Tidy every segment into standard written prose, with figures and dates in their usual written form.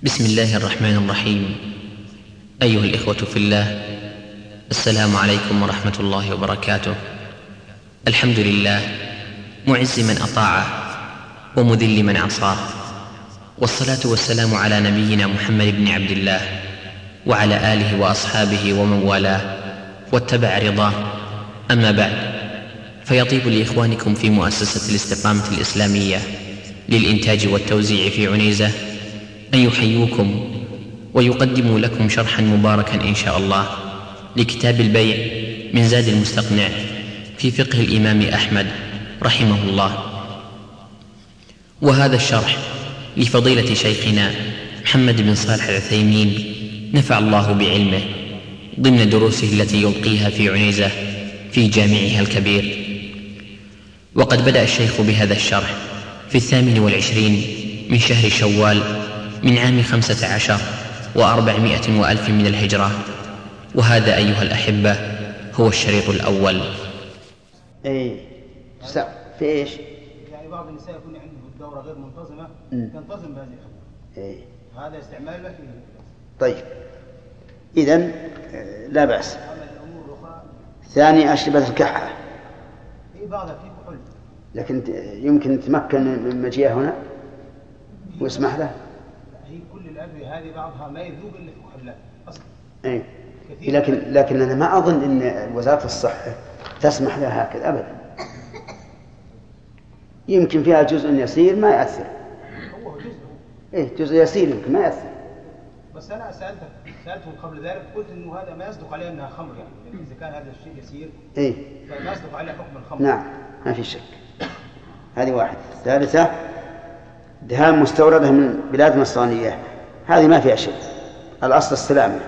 بسم الله الرحمن الرحيم. أيها الإخوة في الله، السلام عليكم ورحمة الله وبركاته. الحمد لله معز من أطاعه ومذل من عصاه، والصلاة والسلام على نبينا محمد بن عبد الله وعلى آله وأصحابه ومن والاه واتبع رضاه. أما بعد، فيطيب لإخوانكم في مؤسسة الاستقامة الإسلامية للإنتاج والتوزيع في عنيزة أن يحيوكم ويقدموا لكم شرحا مباركا إن شاء الله لكتاب البيع من زاد المستقنع في فقه الإمام أحمد رحمه الله. وهذا الشرح لفضيلة شيخنا محمد بن صالح العثيمين نفع الله بعلمه ضمن دروسه التي يلقيها في عنيزة في جامعها الكبير. وقد بدأ الشيخ بهذا الشرح في 28 من شهر شوال من عام 15 و400 وألف من الهجرة. وهذا أيها الأحبة هو الشريط الأول. في إيش؟ يعني بعض النساء يكون عنده الدورة غير منتظمة تنتظم بهذه الأمور. هذا استعمال ما فيه. طيب، إذن لا بأس. ثاني أشربة الكحة. في بعضها في كحول، لكن يمكن نتمكن من مجيئه هنا واسمح له. هي كل الأدوية هذه بعضها ما يذوب إلا في كحولات أصلا. لكن أنا ما أظن أن وزارة الصحة تسمح لها هكذا أبدا. يمكن فيها جزء يسير ما يأثر. هو جزء. جزء يسير يمكن ما يأثر. بس أنا سألتهم قبل ذلك قلت إنه هذا ما يصدق عليه أنها خمر، يعني إذا كان هذا الشيء يسير فما يصدق عليه حكم الخمر. نعم، ما في شك. هذه واحدة. ثالثة، دهان مستوردة من بلاد نصرانية، هذه ما فيها شيء، الأصل السلامة،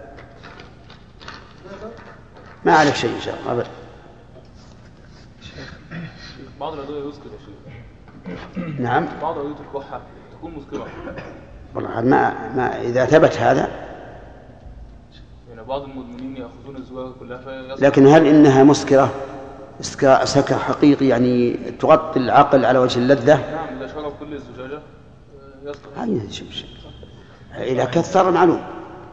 ما عليك شيء إن شاء الله أبدا. بعض الأدوية يسكر يا شيخ. نعم، بعض أدوية الكحة تكون مسكرة. والله ما إذا ثبت هذا. يعني بعض المدمنين يأخذون الزجاجة كلها لكن هل إنها مسكرة سكر حقيقي يعني تغطي العقل على وجه اللذة؟ نعم، إذا شرب كل الزجاجة يسكر. هذه شيء إذا كثر معلوم.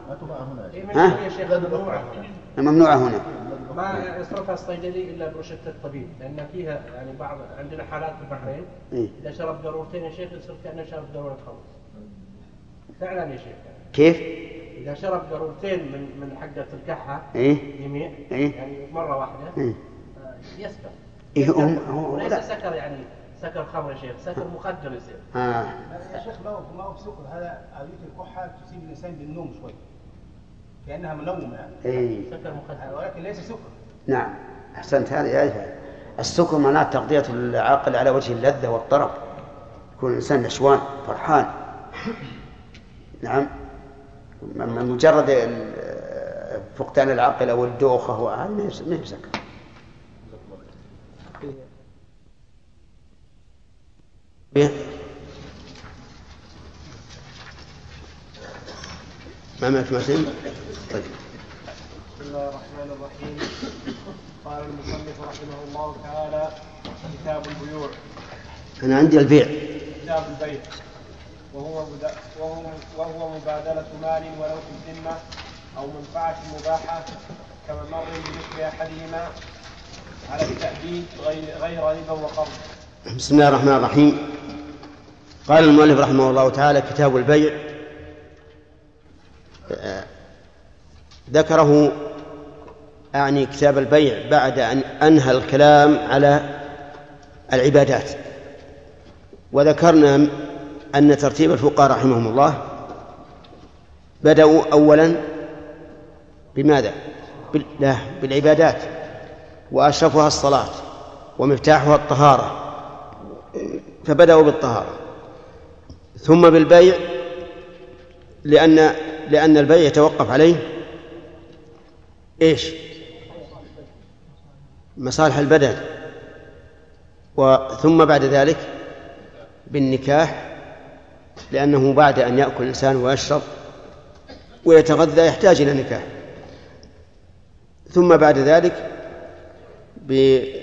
ممنوعة هنا. ما يصرفها الصيدلي إلا بروشتة الطبيب، لأن فيها يعني بعض عندنا حالات في البحرين إذا شرب ضرورتين يا شيخ يصير كأنه شرب ضرورة خمس. فعلا يا شيخ. كيف؟ إذا شرب ضرورتين من حقة الكحة يمين يعني مرة واحدة يسكر. وليس سكر يعني سكر خمر يا شيخ، سكر مخدر يصير. يا شيخ ما هو بسكر، هذا أدوية الكحة تصيب الإنسان بالنوم شوي كأنها منومة يعني. سكر مخدر ولكن ليس سكر. نعم، أحسنت. هذه السكر معناه تغطية العقل على وجه اللذة والطرب، يكون الإنسان نشوان فرحان. نعم، من مجرد فقدان العقل أو الدوخة وهذا ما يسكر. ما معك مثل؟ طيب. بسم الله الرحمن الرحيم. قال المصنف رحمه الله تعالى: كتاب البيوع. أنا عندي البيع. كتاب البيع وهو مبادلة مال ولو في الذمة أو منفعة مباحة كممر بذكر أحدهما على التأبيد غير ربا وقرض. بسم الله الرحمن الرحيم. قال المؤلف رحمه الله تعالى: كتاب البيع. ذكره أعني كتاب البيع بعد أن أنهى الكلام على العبادات. وذكرنا أن ترتيب الفقهاء رحمهم الله بدأوا أولا بماذا؟ بالعبادات، وأشرفها الصلاة ومفتاحها الطهارة، فبدأوا بالطهارة، ثم بالبيع لأن البيع يتوقف عليه إيش؟ مصالح البدن. ثم بعد ذلك بالنكاح، لأنه بعد أن يأكل الإنسان ويشرب ويتغذى يحتاج إلى نكاح. ثم بعد ذلك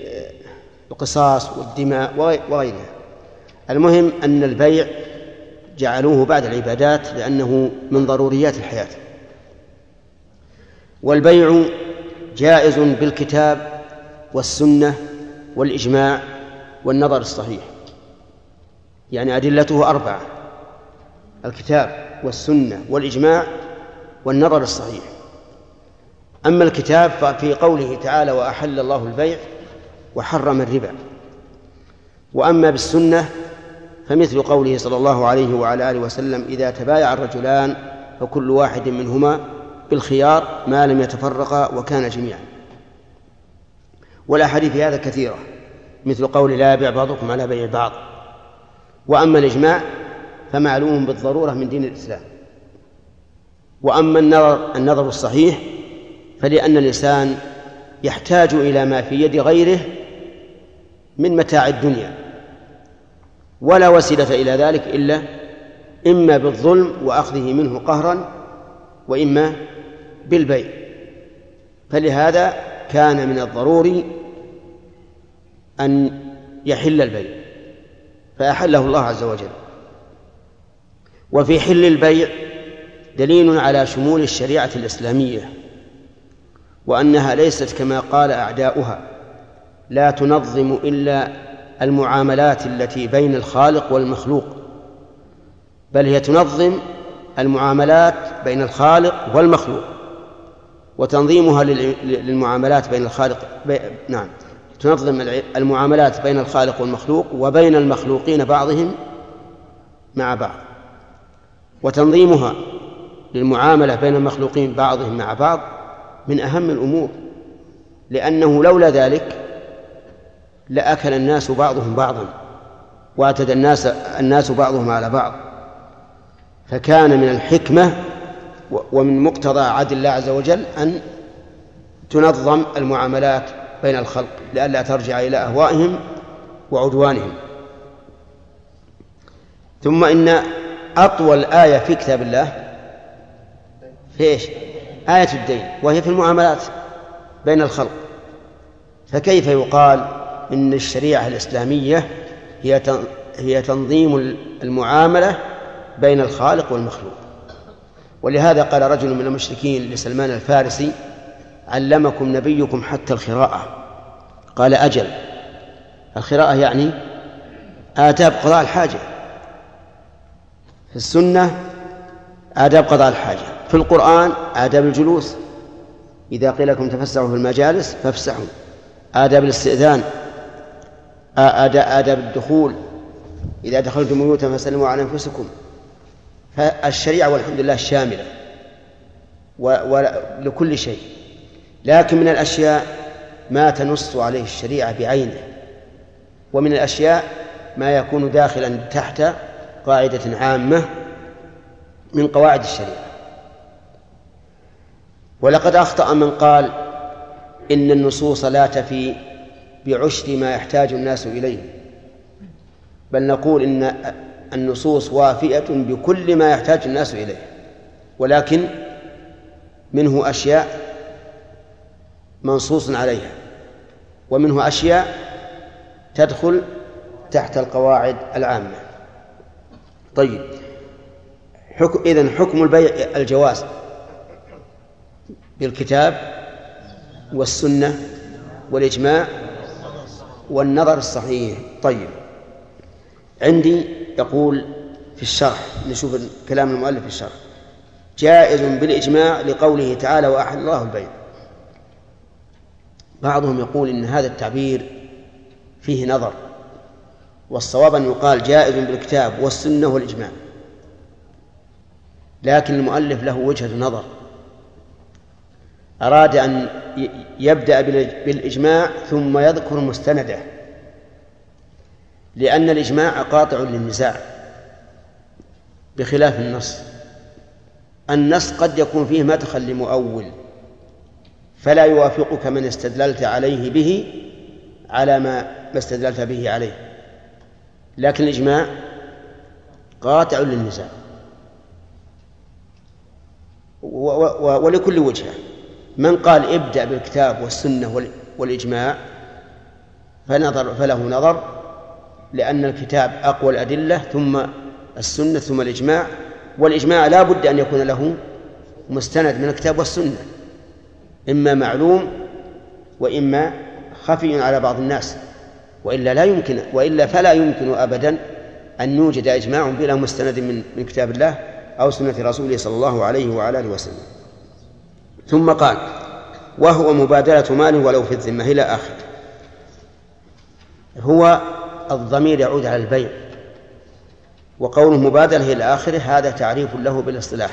بالقصاص والدماء وغيرها. المهم أن البيع جعلوه بعد العبادات لأنه من ضروريات الحياة. والبيع جائز بالكتاب والسنة والإجماع والنظر الصحيح، يعني أدلته 4: الكتاب والسنة والإجماع والنظر الصحيح. أما الكتاب ففي قوله تعالى: وأحل الله البيع وحرم الربا. وأما بالسنة فمثل قوله صلى الله عليه وعلى آله وسلم: إذا تبايع الرجلان فكل واحد منهما بالخيار ما لم يتفرقا وكان جميعا. والأحاديث في هذا كثيرة، مثل قول: لا يبيع بعضكم على بيع بعض. وأما الإجماع فمعلوم بالضرورة من دين الإسلام. وأما النظر الصحيح فلأن الإنسان يحتاج إلى ما في يد غيره من متاع الدنيا، ولا وسيلة إلى ذلك إلا إما بالظلم وأخذه منه قهرا، وإما بالبيع. فلهذا كان من الضروري أن يحل البيع، فأحله الله عز وجل. وفي حل البيع دليل على شمول الشريعة الإسلامية، وأنها ليست كما قال أعداؤها لا تنظم إلا المعاملات التي بين الخالق والمخلوق، بل هي تنظم المعاملات بين الخالق والمخلوق. وتنظيمها للمعاملات بين الخالق تنظم المعاملات بين الخالق والمخلوق وبين المخلوقين بعضهم مع بعض. وتنظيمها للمعاملة بين المخلوقين بعضهم مع بعض من أهم الأمور، لأنه لولا ذلك لأكل الناس بعضهم بعضا واعتدى الناس بعضهم على بعض. فكان من الحكمة ومن مقتضى عدل الله عز وجل أن تنظم المعاملات بين الخلق لئلا ترجع إلى أهوائهم وعدوانهم. ثم إن أطول آية في كتاب الله في إيش؟ آية الدين، وهي في المعاملات بين الخلق. فكيف يقال إن الشريعة الإسلامية هي تنظيم المعاملة بين الخالق والمخلوق؟ ولهذا قال رجل من المشركين لسلمان الفارسي: علمكم نبيكم حتى الخراءة. قال: أجل. الخراءة يعني آداب قضاء الحاجة. في السنة آداب قضاء الحاجة، في القرآن آداب الجلوس، إذا قيل لكم تفسحوا في المجالس فافسحوا، آداب الاستئذان، آداب الدخول، إذا دخلتم بيوتا فسلموا على أنفسكم. فالشريعة والحمد لله شاملة ولكل شيء، لكن من الأشياء ما تنص عليه الشريعة بعينه، ومن الأشياء ما يكون داخلا تحت قاعدة عامة من قواعد الشريعة. ولقد أخطأ من قال إن النصوص لا تفي بعشر ما يحتاج الناس إليه، بل نقول إن النصوص وافية بكل ما يحتاج الناس إليه، ولكن منه أشياء منصوص عليها، ومنه أشياء تدخل تحت القواعد العامة. طيب، إذن حكم البيع الجواز بالكتاب والسنة والإجماع والنظر الصحيح. طيب، عندي يقول في الشرح، نشوف كلام المؤلف في الشرح: جائز بالإجماع لقوله تعالى: وأحل الله البيع. بعضهم يقول إن هذا التعبير فيه نظر، والصواب أن يقال جائز بالكتاب والسنة والإجماع، لكن المؤلف له وجهة نظر، أراد أن يبدأ بالإجماع ثم يذكر مستنده، لأن الإجماع قاطع للنزاع بخلاف النص. النص قد يكون فيه مدخل لمؤول فلا يوافقك من استدللت عليه به على ما استدللت به عليه، لكن الإجماع قاطع للنزاع ولكل وجهة. من قال ابدأ بالكتاب والسنة والإجماع فله نظر، لأن الكتاب أقوى الأدلة ثم السنة ثم الإجماع، والإجماع لا بد أن يكون له مستند من الكتاب والسنة، إما معلوم وإما خفي على بعض الناس، وإلا فلا يمكن أبدا أن يوجد إجماع بلا مستند من كتاب الله أو سنة رسوله صلى الله عليه وعلى آله وسلم. ثم قال: وهو مبادلة مال ولو في الذمة إلى آخر. هو الضمير يعود على البيع، وقوله مبادلة إلى آخره هذا تعريف له بالاصطلاح،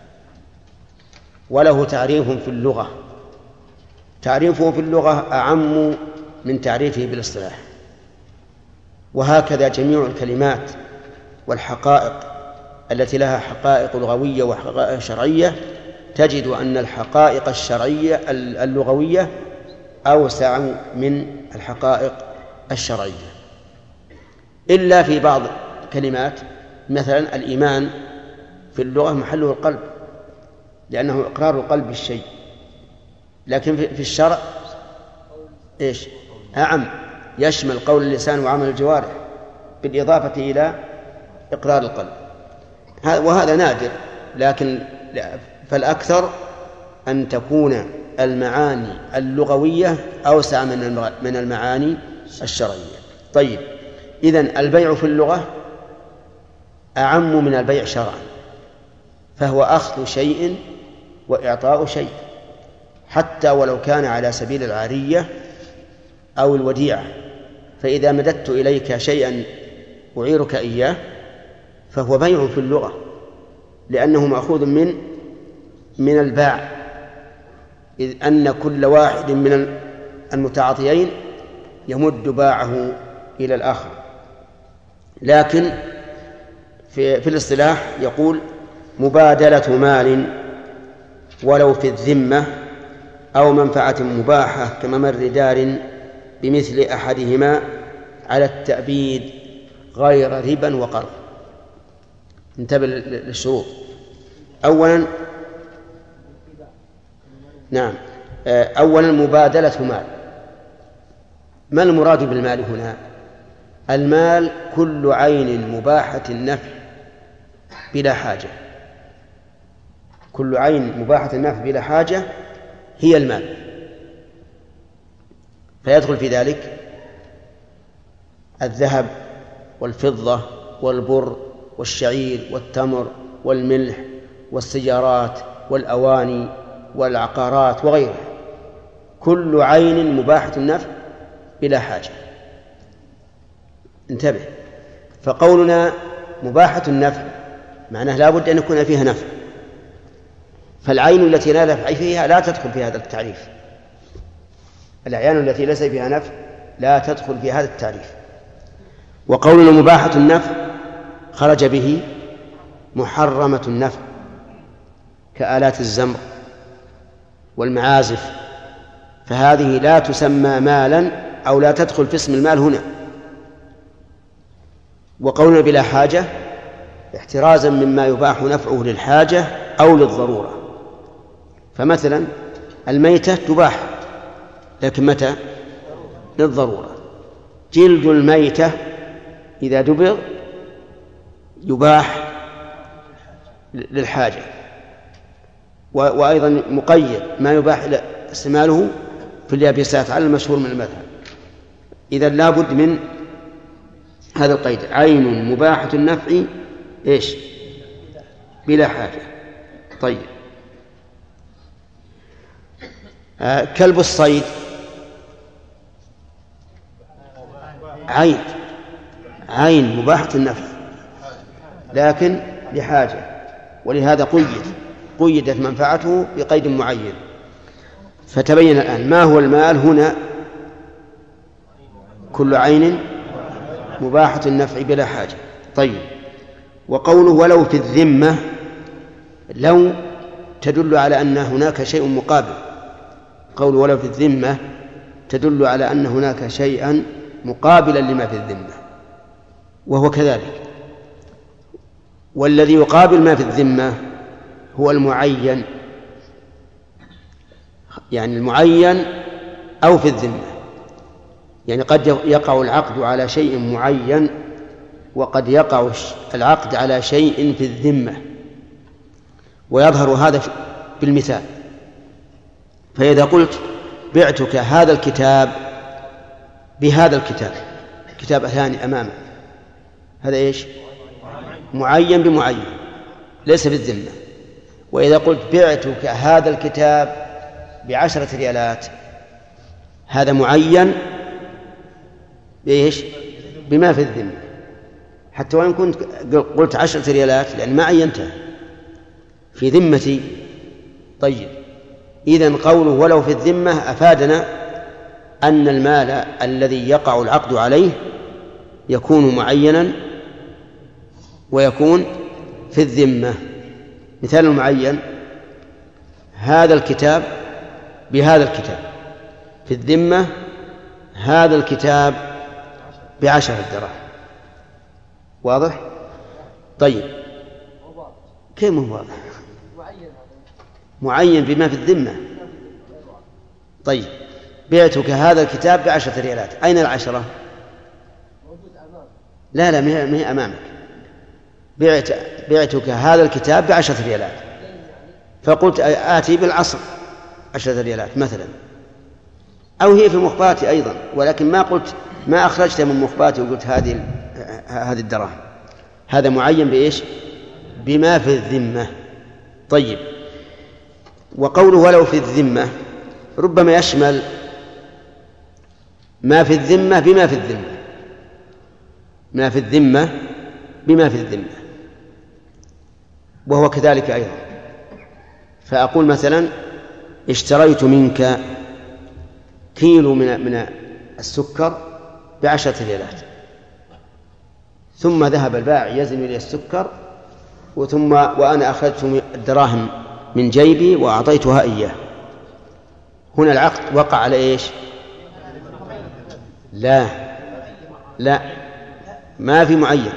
وله تعريف في اللغة. تعريفه في اللغة أعم من تعريفه بالاصطلاح، وهكذا جميع الكلمات والحقائق التي لها حقائق لغوية وحقائق شرعية، تجد أن الحقائق الشرعية اللغوية أوسع من الحقائق الشرعية، إلا في بعض كلمات. مثلا الإيمان في اللغة محله القلب، لأنه إقرار القلب بالشيء، لكن في الشرع إيش؟ أعم، يشمل قول اللسان وعمل الجوارح بالإضافة إلى إقرار القلب، وهذا نادر، لكن فالأكثر أن تكون المعاني اللغوية أوسع من المعاني الشرعية. طيب، إذن البيع في اللغة أعم من البيع شرعا، فهو أخذ شيء وإعطاء شيء، حتى ولو كان على سبيل العارية أو الوديعة. فإذا مددت إليك شيئا أعيرك إياه فهو بيع في اللغة، لأنه مأخوذ من الباع، إذ أن كل واحد من المتعاطيين يمد باعه إلى الآخر. لكن في الاصطلاح يقول مبادلة مال ولو في الذمة أو منفعة مباحة كممر دار بمثل أحدهما على التأبيد غير ربا وقرض. انتبه للشروط. أولا مبادلة مال. ما المراد بالمال هنا؟ المال كل عين مباحة النفع بلا حاجة، كل عين مباحة النفع بلا حاجة هي المال، فيدخل في ذلك الذهب والفضة والبر والشعير والتمر والملح والسيارات والأواني والعقارات وغيرها، كل عين مباحة النفع بلا حاجة. انتبه، فقولنا مباحة النفع معناه لا بد أن يكون فيها نفع، فالعين التي لا نفع فيها لا تدخل في هذا التعريف، الأعيان التي ليس فيها نفع لا تدخل في هذا التعريف. وقولنا مباحة النفع خرج به محرمة النفع كآلات الزمر والمعازف، فهذه لا تسمى مالا أو لا تدخل في اسم المال هنا. وقولنا بلا حاجة احترازا مما يباح نفعه للحاجة أو للضرورة. فمثلا الميتة تباح، لكن متى؟ للضرورة. جلد الميتة إذا دبغ يباح للحاجة، وأيضا مقيد ما يباح استعماله في اليابسات على المشهور من المذهب. إذا لا بد من هذا القيد، عين مباحة النفع إيش؟ بلا حاجة. طيب، كلب الصيد عين مباحة النفع لكن لحاجة، ولهذا قيدت منفعته بقيد معين. فتبين الآن ما هو المال هنا؟ كل عين مباحة النفع بلا حاجة. طيب، وقوله ولو في الذمة، لو تدل على أن هناك شيء مقابل. قوله ولو في الذمة تدل على أن هناك شيئا مقابلا لما في الذمة، وهو كذلك. والذي يقابل ما في الذمة هو المعين، يعني المعين أو في الذمة، يعني قد يقع العقد على شيء معين وقد يقع العقد على شيء في الذمة، ويظهر هذا بالمثال. فإذا قلت بعتك هذا الكتاب بهذا الكتاب، كتاب ثاني أمامك، هذا إيش؟ معين بمعين، ليس في الذمة. وإذا قلت بعتك هذا الكتاب ب10 ريالات، هذا معين بإيش؟ بما في الذمة، حتى وإن كنت قلت 10 ريالات لأن ما عينتها في ذمتي. طيب، إذن قوله ولو في الذمة أفادنا أن المال الذي يقع العقد عليه يكون معينا ويكون في الذمة. مثال المعين هذا الكتاب بهذا الكتاب، في الذمة هذا الكتاب ب10 دراهم. واضح؟ طيب، كيف هو واضح؟ معين بما في الذمة. طيب، بعتك هذا الكتاب ب10 ريالات، أين 10؟ لا ما هي أمامك. بعتك هذا الكتاب ب10 ريالات، فقلت آتي بالعصر 10 ريالات مثلا، أو هي في مخباتي أيضا، ولكن ما أخرجت من مخباتي وقلت هذه الدراهم. هذا معين بإيش؟ بما في الذمة. طيب، وقوله ولو في الذمة ربما يشمل ما في الذمة بما في الذمة، ما في الذمة بما في الذمة، وهو كذلك أيضا. فأقول مثلا اشتريت منك كيلو من السكر ب10 ريالات، ثم ذهب البائع يزن لي السكر، وأنا أخذت الدراهم من جيبي وأعطيتها إياه. هنا العقد وقع على إيش؟ لا ما في معين،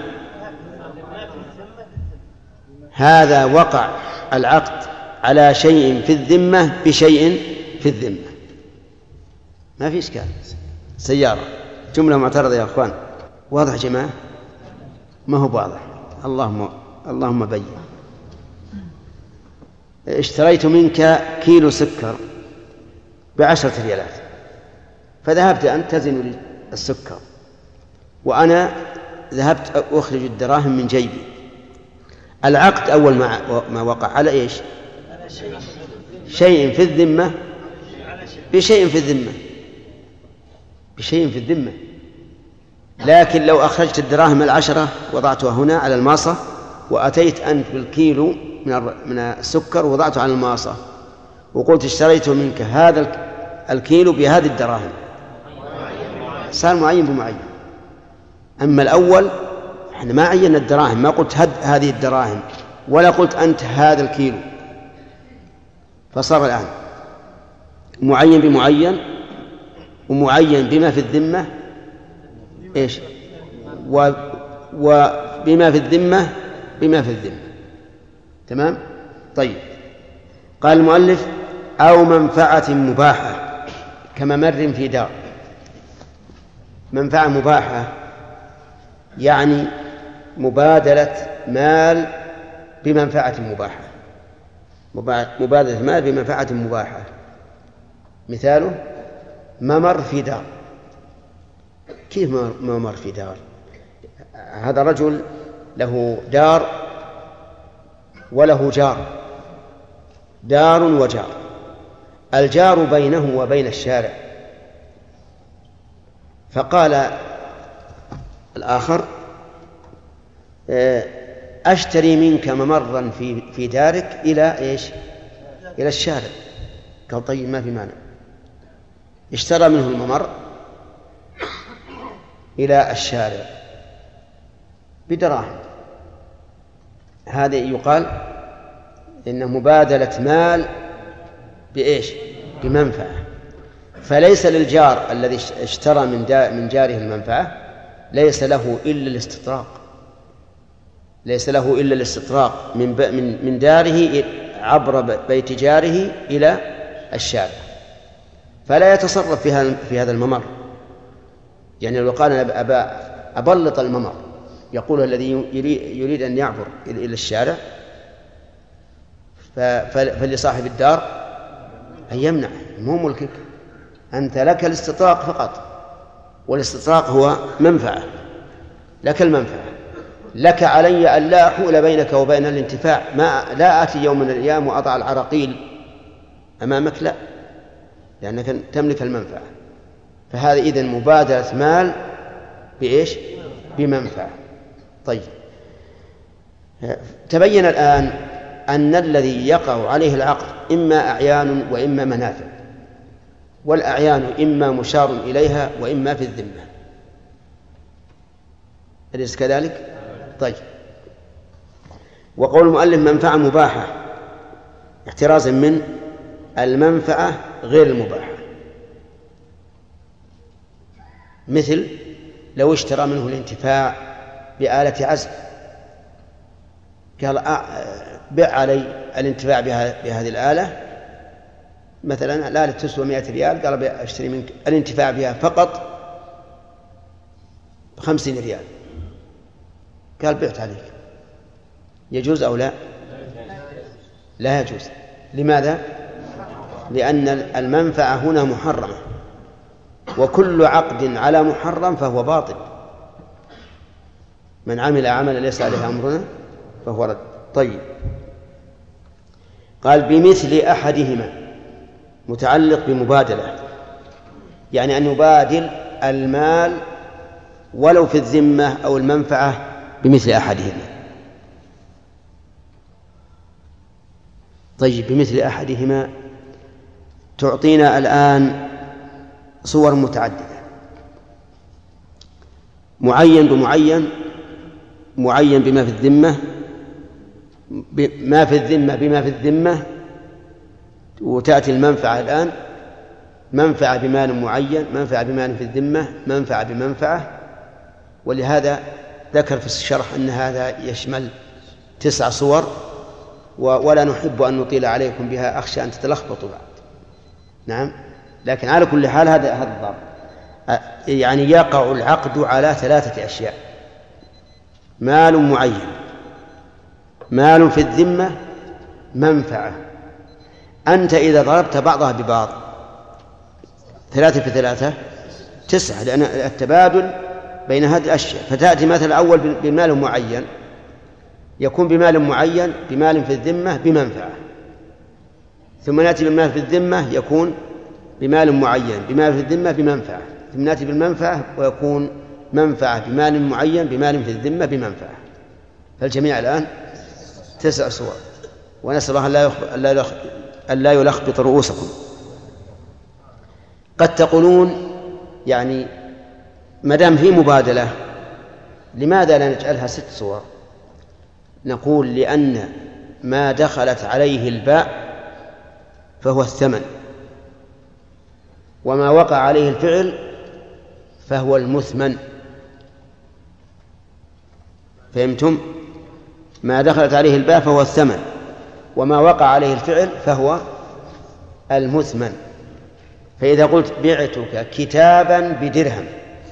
هذا وقع العقد على شيء في الذمة بشيء في الذمة، ما في إشكال. سيارة جملة معترضة يا أخوان، واضح يا جماعة؟ ما هو واضح؟ اللهم بين. اشتريت منك كيلو سكر ب10 ريالات، فذهبت أنت تزن لي السكر، وأنا ذهبت أخرج الدراهم من جيبي. العقد أول ما وقع على إيش؟ شيء في الذمة بشيء في الذمة، بشيء في الذمة. لكن لو أخرجت الدراهم 10 وضعتها هنا على الماصة، وأتيت أنت بالكيلو من السكر وضعته على الماصة، وقلت اشتريت منك هذا الكيلو بهذه الدراهم، صار معين بمعين. أما الأول احنا ما عينا الدراهم، ما قلت هذه الدراهم ولا قلت أنت هذا الكيلو، فصار الآن معين بمعين ومعين بما في الذمة إيش؟ وبما في الذمة بما في الذمة. تمام؟ طيب، قال المؤلف أو منفعة مباحة كممر في دار. منفعة مباحة يعني مبادلة مال بمنفعة مباحة، مبادلة مال بمنفعة مباحة. مثاله ممر في دار. كيف ممر في دار؟ هذا رجل له دار وله جار، دار وجار، الجار بينه وبين الشارع، فقال الآخر أشتري منك ممرا في دارك إلى إيش؟ إلى الشارع. قال طيب ما في مانع. اشترى منه الممر إلى الشارع بدراهم. هذا يقال إن مبادلة مال بإيش؟ بمنفعة. فليس للجار الذي اشترى من جاره المنفعة ليس له إلا الاستطراق، ليس له إلا الاستطراق من داره عبر بيت جاره إلى الشارع، فلا يتصرف في هذا الممر. يعني لو قال أنا أبلط الممر يقول الذي يريد أن يعبر إلى الشارع فلصاحب الدار أن يمنع، مو ملكك، أنت لك الاستطراق فقط، والاستطراق هو منفعة، لك المنفعة، لك علي أن لا أحول بينك وبين الانتفاع، لا آتي يوم من الأيام وأضع العراقيل أمامك، لا، لأنك تملك المنفعة. فهذا إذن مبادلة مال بإيش؟ بمنفعة. طيب، تبين الآن أن الذي يقع عليه العقد إما أعيان وإما منافع، والأعيان إما مشار إليها وإما في الذمة، أليس كذلك؟ طيب، وقول المؤلف منفعة مباحة احترازا من المنفعة غير المباحة، مثل لو اشترى منه الانتفاع بآلة عزف، قال بع علي الانتفاع بهذه الآلة، مثلا الآلة تسوى 100 ريال، قال اشتري منك الانتفاع بها فقط 50 ريال، قال بعت عليك، يجوز أو لا؟ لا يجوز. لماذا؟ لأن المنفعة هنا محرمة، وكل عقد على محرم فهو باطل، من عمل عملا ليس عليه أمرنا فهو رد. طيب، قال بمثل أحدهما، متعلق بمبادلة، يعني أن يبادل المال ولو في الذمة أو المنفعة بمثل أحدهما. طيب، بمثل أحدهما تعطينا الآن صور متعددة، معين بمعين، معين بما في الذمة، ما في الذمة بما في الذمة، وتأتي المنفعة الآن، منفعة بمال معين، منفعة بمال في الذمة، منفعة بمنفعة. ولهذا ذكر في الشرح أن هذا يشمل 9 صور، ولا نحب أن نطيل عليكم بها، أخشى أن تتلخبطوا بعد. نعم، لكن على كل حال هذا الضابط، يعني يقع العقد على 3 أشياء: مال معين، مال في الذمة، منفعة. أنت إذا ضربت بعضها ببعض 3 في 3 9، لأن التبادل بين هذه الأشياء. فتأتي مثلا أول بمال معين، يكون بمال معين بمال في الذمة بمنفعة، ثم نأتي بالمال في الذمة يكون بمال معين بمال في الذمة بمنفعة، ثم نأتي بالمنفعة ويكون منفعة بمال معين بمال في الذمة بمنفعة. فالجميع الآن 9 صور، ونسأل الله أن لا يلخبط رؤوسكم. قد تقولون يعني ما دام في مبادلة لماذا لا نجعلها 6 صور؟ نقول لأن ما دخلت عليه الباء فهو الثمن، وما وقع عليه الفعل فهو المثمن. فهمتم؟ ما دخلت عليه الباء فهو الثمن، وما وقع عليه الفعل فهو المثمن. فإذا قلت بعتك كتابا بدرهم،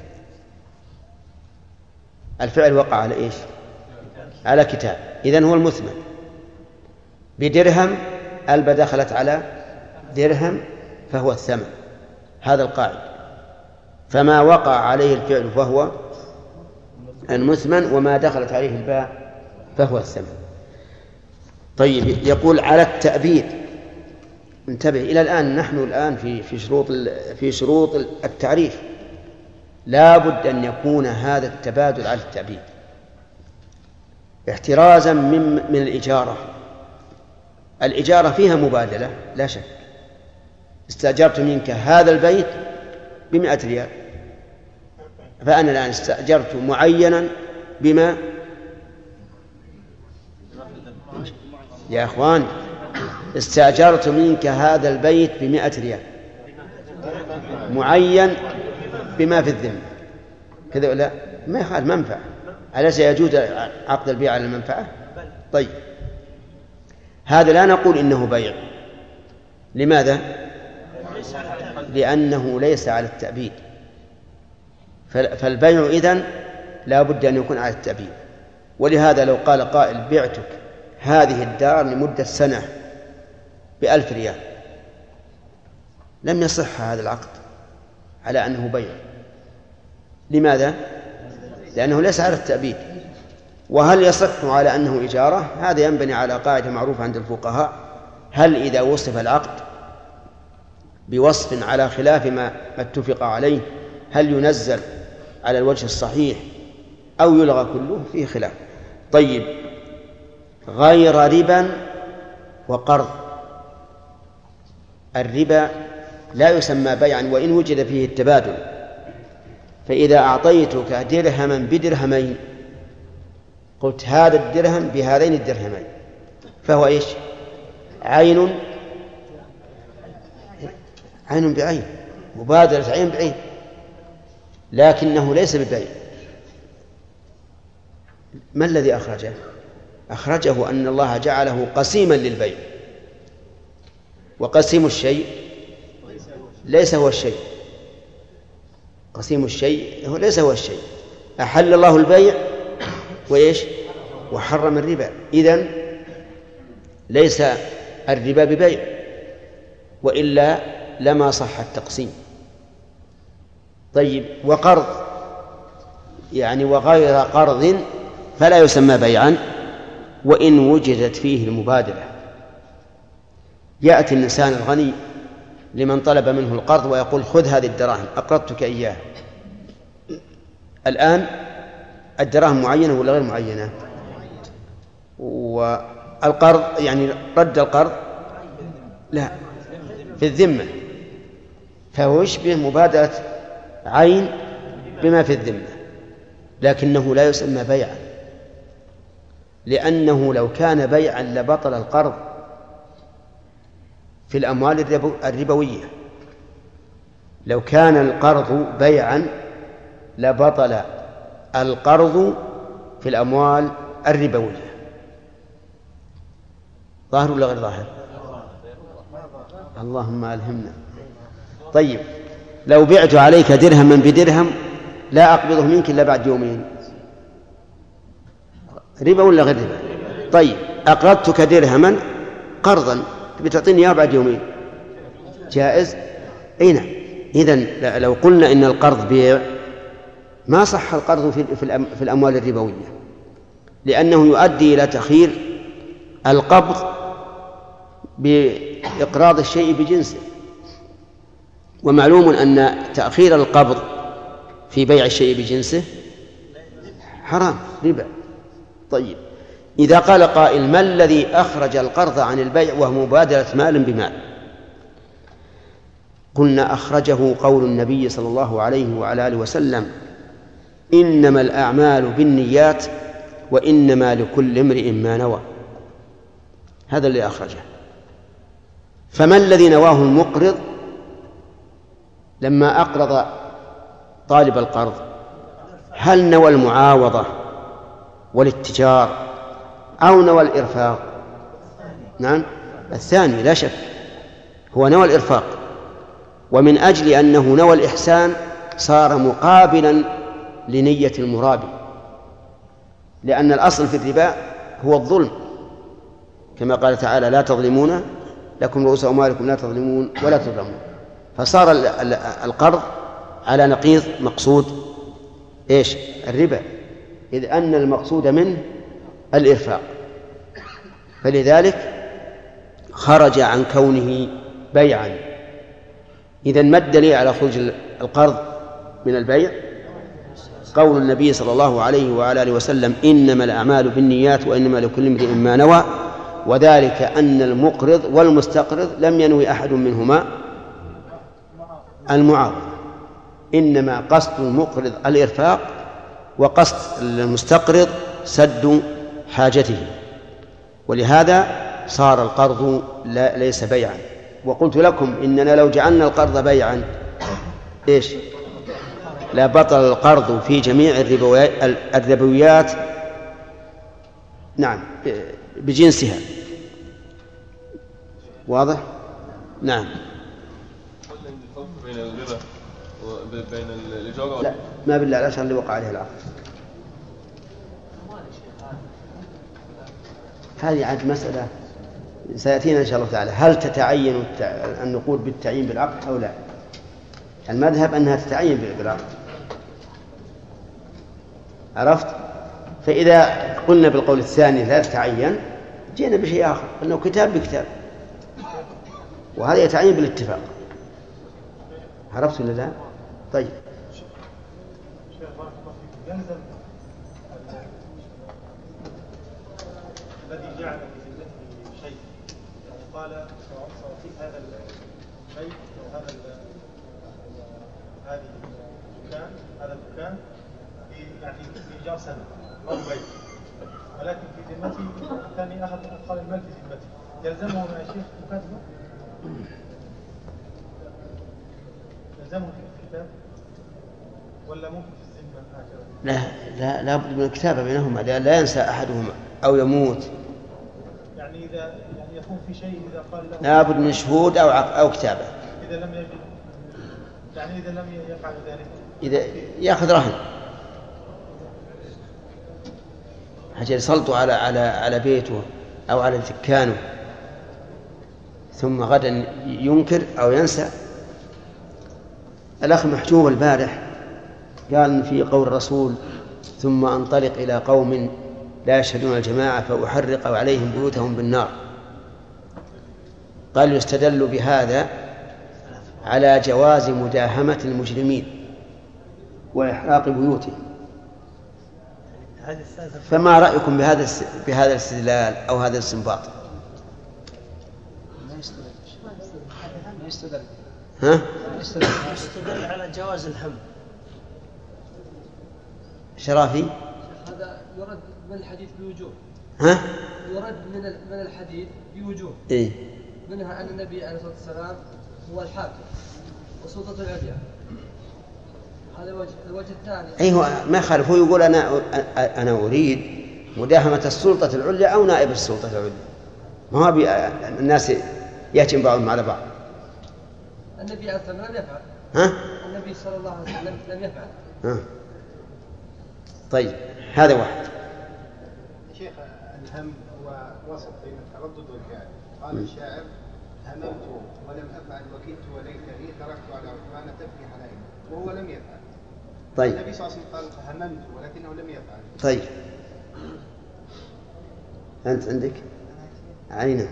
الفعل وقع على إيش؟ على كتاب، إذن هو المثمن. بدرهم الباء دخلت على درهم فهو الثمن، هذا القاعدة. فما وقع عليه الفعل فهو المثمن، وما دخلت عليه الباء فهو الثمن. طيب، يقول على التأبيد. انتبه، إلى الآن نحن الآن في شروط التعريف، لا بد أن يكون هذا التبادل على التأبيد احترازا من الإجارة. الإجارة فيها مبادلة لا شك، استأجرت منك هذا البيت ب100 ريال، فأنا الآن استأجرت معينا بما يا أخوان، استأجرت منك هذا البيت ب100 ريال معين بما في الذمة، كذا ولا ما يخالف منفعة، أليس يجوز عقد البيع على المنفعة؟ طيب، هذا لا نقول إنه بيع. لماذا؟ لأنه ليس على التأبيد. فالبيع إذن لا بد أن يكون على التأبيد. ولهذا لو قال قائل بعتك هذه الدار لمدة سنة ب1,000 ريال لم يصح هذا العقد على أنه بيع. لماذا؟ لأنه ليس على التأبيد. وهل يصح على أنه إجارة؟ هذا ينبني على قاعدة معروفة عند الفقهاء: هل إذا وصف العقد بوصف على خلاف ما اتفق عليه هل ينزل على الوجه الصحيح أو يلغى كله؟ فيه خلاف. طيب، غير ربا وقرض. الربا لا يسمى بيعا وإن وجد فيه التبادل. فإذا أعطيتك درهما بدرهمين قلت هذا الدرهم بهذين الدرهمين فهو إيش؟ عين بعين، مبادلة عين بعين، لكنه ليس ببيع. ما الذي أخرجه؟ أخرجه أن الله جعله قسيما للبيع، وقسيم الشيء ليس هو الشيء. قسيم الشيء ليس هو الشيء. أحل الله البيع وإيش؟ وحرم الربا. إذن ليس الربا ببيع، وإلا لما صح التقسيم. طيب، وقرض يعني وغير قرض فلا يسمى بيعا وإن وجدت فيه المبادلة. يأتي الإنسان الغني لمن طلب منه القرض ويقول خذ هذه الدراهم أقرضتك إياها. الآن الدراهم معينة ولا غير معينة؟ والقرض يعني رد القرض لا في الذمة، فهو يشبه مبادلة عين بما في الذمة، لكنه لا يسمى بيعا، لأنه لو كان بيعا لبطل القرض في الأموال الربوية. لو كان القرض بيعا لبطل القرض في الأموال الربوية. ظاهر ولا غير ظاهر؟ اللهم ألهمنا. طيب، لو بعت عليك درهما بدرهم لا أقبضه منك إلا بعد يومين، ربا ولا غير ربا؟ طيب، أقرضتك درهما قرضا بتعطيني إياه بعد يومين، جائز؟ أي نعم. إذن لو قلنا إن القرض بيع ما صح القرض في الأموال الربوية، لأنه يؤدي إلى تأخير القبض بإقراض الشيء بجنسه، ومعلوم أن تأخير القبض في بيع الشيء بجنسه حرام ربا. طيب، إذا قال قائل ما الذي أخرج القرض عن البيع وهو مبادلة مال بمال؟ قلنا أخرجه قول النبي صلى الله عليه وعلى آله وسلم: إنما الأعمال بالنيات وإنما لكل امرئ ما نوى. هذا اللي أخرجه. فما الذي نواه المقرض لما أقرض طالب القرض؟ هل نوى المعاوضة والاتجار أو نوى الإرفاق؟ نعم، الثاني لا شك، هو نوى الإرفاق. ومن أجل أنه نوى الإحسان صار مقابلا لنية المرابي، لأن الأصل في الربا هو الظلم، كما قال تعالى: لا تظلمون لكم رؤوس أموالكم لا تظلمون ولا تظلمون. فصار القرض على نقيض مقصود إيش؟ الربا، إذ أن المقصود منه الإرفاق، فلذلك خرج عن كونه بيعا. إذن ما الدليل على خروج القرض من البيع؟ قول النبي صلى الله عليه وعلى آله وسلم: إنما الأعمال بالنيات وإنما لكل امرئ ما نوى، وذلك أن المقرض والمستقرض لم ينوي أحد منهما المعاوضة، إنما قصد المقرض الإرفاق وقصد المستقرض سد حاجته، ولهذا صار القرض ليس بيعا. وقلت لكم إننا لو جعلنا القرض بيعا إيش؟ لا بطل القرض في جميع الربويات نعم بجنسها. واضح؟ نعم. بين الربا وبين الإجارة؟ لا، ما بالله، لا شر اللي وقع عليه العقد. هذه عاد مسألة سيأتينا إن شاء الله تعالى. هل تتعين النقود بالتعيين بالعقد أو لا؟ المذهب أنها تتعين بالعقد، عرفت؟ فإذا قلنا بالقول الثاني لا تتعين جينا بشيء آخر، أنه كتاب بكتاب، وهذا يتعين بالاتفاق. عرفت ولا لا؟ طيب. الذي جعل في ذمته شيء، يعني قال سأعطيك هذا الشيء أو هذا الدكان يعني بإيجار سنة أو بيت، ولكن في ذمتي الثاني أحد أدخال المال في ذمتي، يلزمه يا شيخ مكاتبة؟ يلزمه في الكتاب ولا ممكن في الذمة هكذا؟ لا بد من الكتابة بينهما، لا ينسى أحدهما أو يموت. يعني إذا يكون في شيء إذا قال له لا بد من شهود أو كتابة. إذا لم يجد، يعني إذا لم يفعل ذلك، إذا يأخذ رهن، حتى يسلطوا على بيته أو على دكانه، ثم غدا ينكر أو ينسى. الأخ محجوب البارح قال في قول الرسول: ثم أنطلق إلى قوم لا يشهدون الجماعة فأحرق عليهم بيوتهم بالنار. قال يستدل بهذا على جواز مداهمة المجرمين وإحراق بيوتهم. فما رأيكم بهذا الاستدلال أو هذا الاستنباط؟ يستدل على جواز الهم. شرافي هذا يرد من الحديث بوجوه. يرد من الحديث بوجوه. منها أن النبي عليه الصلاة والسلام هو الحاكم وسلطة العليا. هذا الوجه الثاني. أيوة ما خالف، هو يقول أنا أريد مداهمة السلطة العليا أو نائب السلطة العليا، ما هو الناس يأتي بعضهم على بعض. النبي عليه الصلاة والسلام لم يفعل. النبي صلى الله عليه وسلم لم يفعل. طيب هذا واحد. شيخ الهم هو وسط بين التردد والجهل. قال الشاعر: هممت ولم أفعل وكدت وليتني تركت على عثمان تبكي حنائنه، وهو لم يفعل. طيب. النبي صلى الله عليه وسلم قال هممت ولكنه لم يفعل. طيب أنت عندك عينه.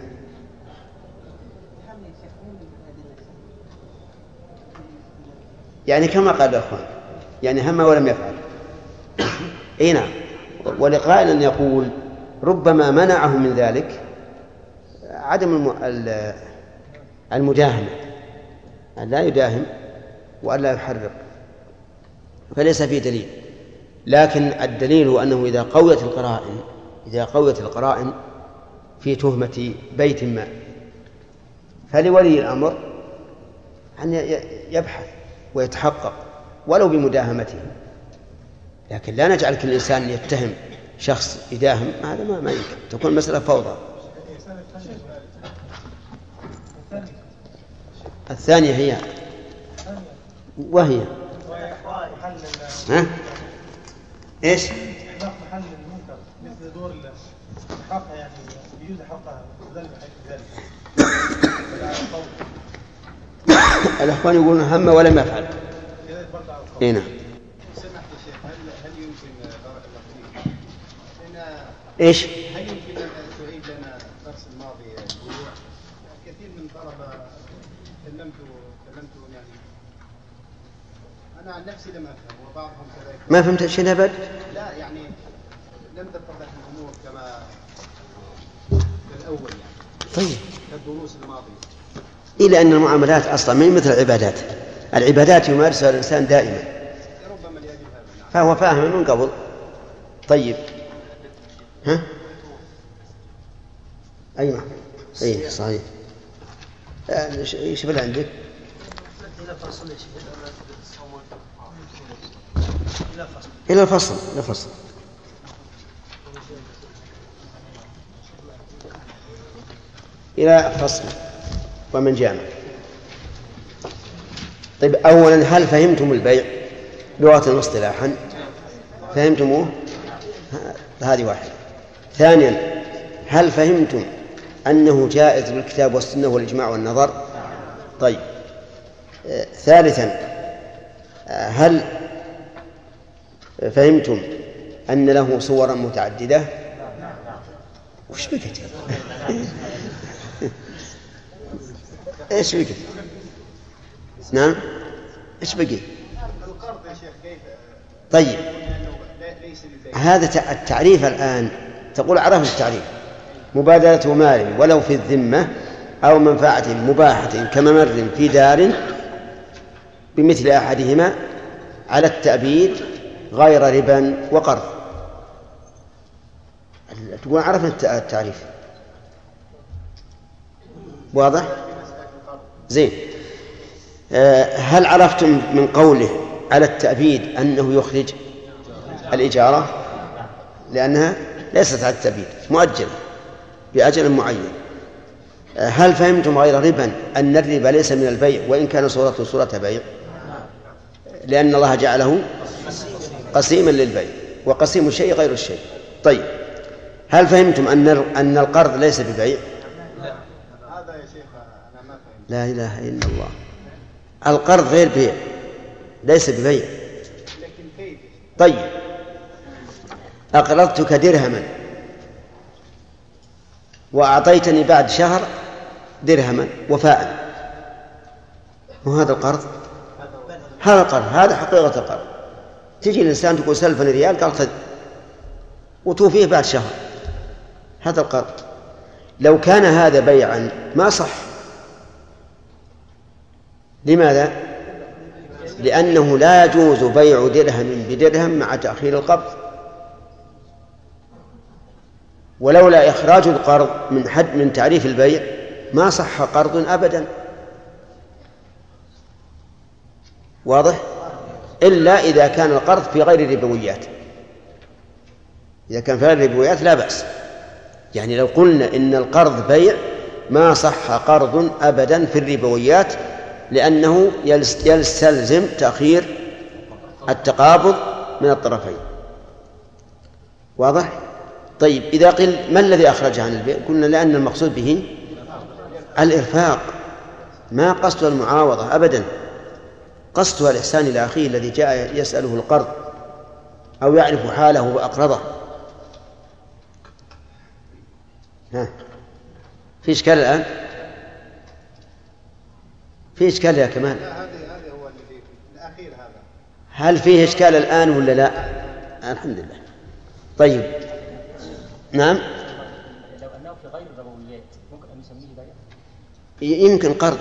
يعني كما قال الأخوان، يعني هم ولم يفعل. اي نعم. ولقائل يقول ربما منعه من ذلك عدم المداهمة، أن لا يداهم وأن لا يحرق، فليس فيه دليل. لكن الدليل هو أنه إذا قويت القرائن في تهمة بيت ما، فلولي الأمر أن يبحث ويتحقق ولو بمداهمته. لكن لا نجعل كل إنسان يتهم شخص يداهم، هذا ما يمكن، تكون مسألة فوضى. الثانية هي وهي إيش؟ إحراق محل المنكر مثل دور إحراقها، يعني يجوز إحراقها ذلك بحيث ذلك. الأخوان يقولون هم ولم يفعل. هنا سمحت يا شيخ، هل يمكن بارك الله فيك إيش؟ هل يمكن أن تعيد لنا الدرس الماضي البيوع؟ كثير من طلبة كلمت يعني أنا عن نفسي لم أفهم وبعضهم كذلك. ما فهمت شيء أبد؟ لا يعني لم تتضح الأمور كما كالأول يعني. طيب. كالدروس الماضية. إلى أن المعاملات أصلا من مثل العبادات يمارسها الإنسان دائما، ربما لأجل هذا فهو فاهم من قبل. طيب أيوة أي صحيح. إيش اللي عندك؟ إلى الفصل إلى فصل ومن جامع. طيب أولا، هل فهمتم البيع لغة واصطلاحا؟ فهمتموه؟ هذه واحدة. ثانيا، هل فهمتم أنه جائز بالكتاب والسنة والإجماع والنظر؟ طيب. ثالثا، هل فهمتم أن له صورا متعددة؟ وش بكت؟ ايش بكت؟ نعم، ايش بقي؟ القرض يا شيخ كيف؟ طيب، هذا التعريف الآن تقول عرفت التعريف: مبادلة مال ولو في الذمة أو منفعة مباحة كممر في دار بمثل أحدهما على التأبيد غير ربا وقرض. تقول عرفنا التعريف. واضح؟ زين. هل عرفتم من قوله على التأبيد أنه يخرج الإجارة؟ لأنها ليست على التأبيد، مؤجلة بأجل معين. هل فهمتم غير ربا أن الربا ليس من البيع وإن كان صورته صورة بيع، لأن الله جعله قسيما للبيع، وقسيم الشيء غير الشيء. طيب، هل فهمتم أن القرض ليس ببيع؟ هذا يا شيخ أنا ما فهمت. لا إله إلا الله. القرض غير بيع، ليس ببيع. لكن كيف؟ طيب، أقرضتك درهما وأعطيتني بعد شهر درهما وفاء، وهذا القرض، هذا القرض، هذا حقيقة القرض. تجي الإنسان تقول سلفني ريال، قال خذ، وتوفيه بعد شهر، هذا القرض. لو كان هذا بيعا ما صح. لماذا؟ لأنه لا يجوز بيع درهم بدرهم مع تأخير القبض، ولولا إخراج القرض من تعريف البيع ما صح قرض أبدا. واضح؟ إلا إذا كان القرض في غير الربويات. إذا كان في غير الربويات لا بأس. يعني لو قلنا إن القرض بيع ما صح قرض أبدا في الربويات، لأنه يستلزم تأخير التقابض من الطرفين. واضح؟ طيب، إذا قيل ما الذي أخرج عن البيع؟ قلنا لأن المقصود به الإرفاق، ما قصد المعاوضة أبدا، قصدها الإحسان إلى أخيه الذي جاء يسأله القرض أو يعرف حاله وأقرضه. في إشكال الآن؟ في إشكال يا كمال؟ هذا هو الذي الأخير. هذا هل فيه إشكال الآن ولا لا؟ الحمد لله. طيب، نعم. لو أنه في غير الربويات ممكن أن نسميه بيع؟ يمكن قرض.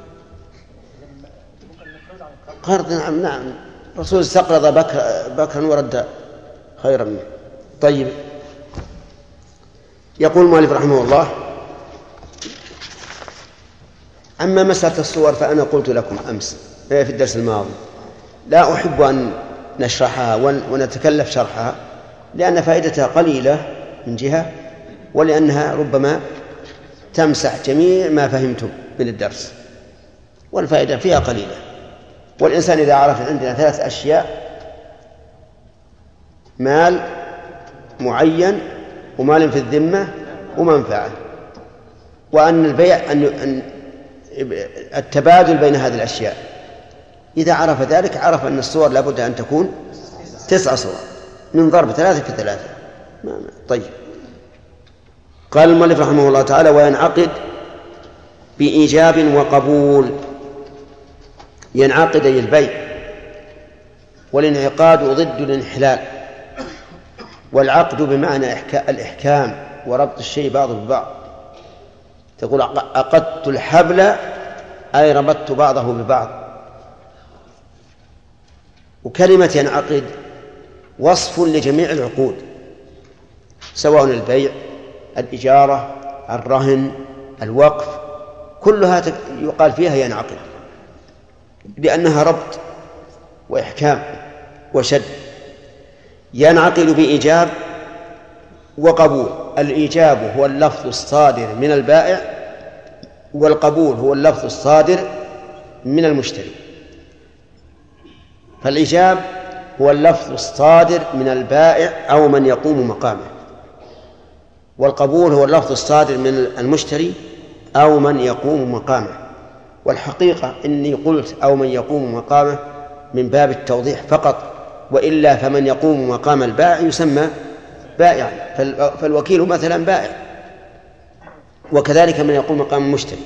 قرض، نعم نعم. الرسول استقرض بكرا ورد خيرا منه. طيب، يقول المؤلف رحمه الله: أما مسألة الصور فأنا قلت لكم أمس في الدرس الماضي لا أحب أن نشرحها ونتكلف شرحها، لأن فائدتها قليلة من جهة، ولأنها ربما تمسح جميع ما فهمتم من الدرس، والفائدة فيها قليلة. والإنسان إذا عرف عندنا 3 أشياء: مال معين، ومال في الذمة، ومنفعة، وأن البيع أن التبادل بين هذه الأشياء، إذا عرف ذلك عرف أن الصور لابد أن تكون 9 صور من ضرب 3 في 3. طيب، قال المؤلف رحمه الله تعالى: وينعقد بإيجاب وقبول. ينعقد أي البيع، والانعقاد ضد الانحلال، والعقد بمعنى الإحكام وربط الشيء بعضه ببعض. تقول عقدت الحبل أي ربطت بعضه ببعض. وكلمة ينعقد وصف لجميع العقود، سواء البيع، الإجارة، الرهن، الوقف، كلها يقال فيها ينعقد، لأنها ربط وإحكام وشد. ينعقد بإيجاب وقبول. الإيجاب هو اللفظ الصادر من البائع، والقبول هو اللفظ الصادر من المشتري. فالإيجاب هو اللفظ الصادر من البائع أو من يقوم مقامه، والقبول هو اللفظ الصادر من المشتري أو من يقوم مقامه. والحقيقة إني قلت أو من يقوم مقامه من باب التوضيح فقط، وإلا فمن يقوم مقام البائع يسمى بائعا، فالوكيل مثلا بائع، وكذلك من يقوم مقام المشتري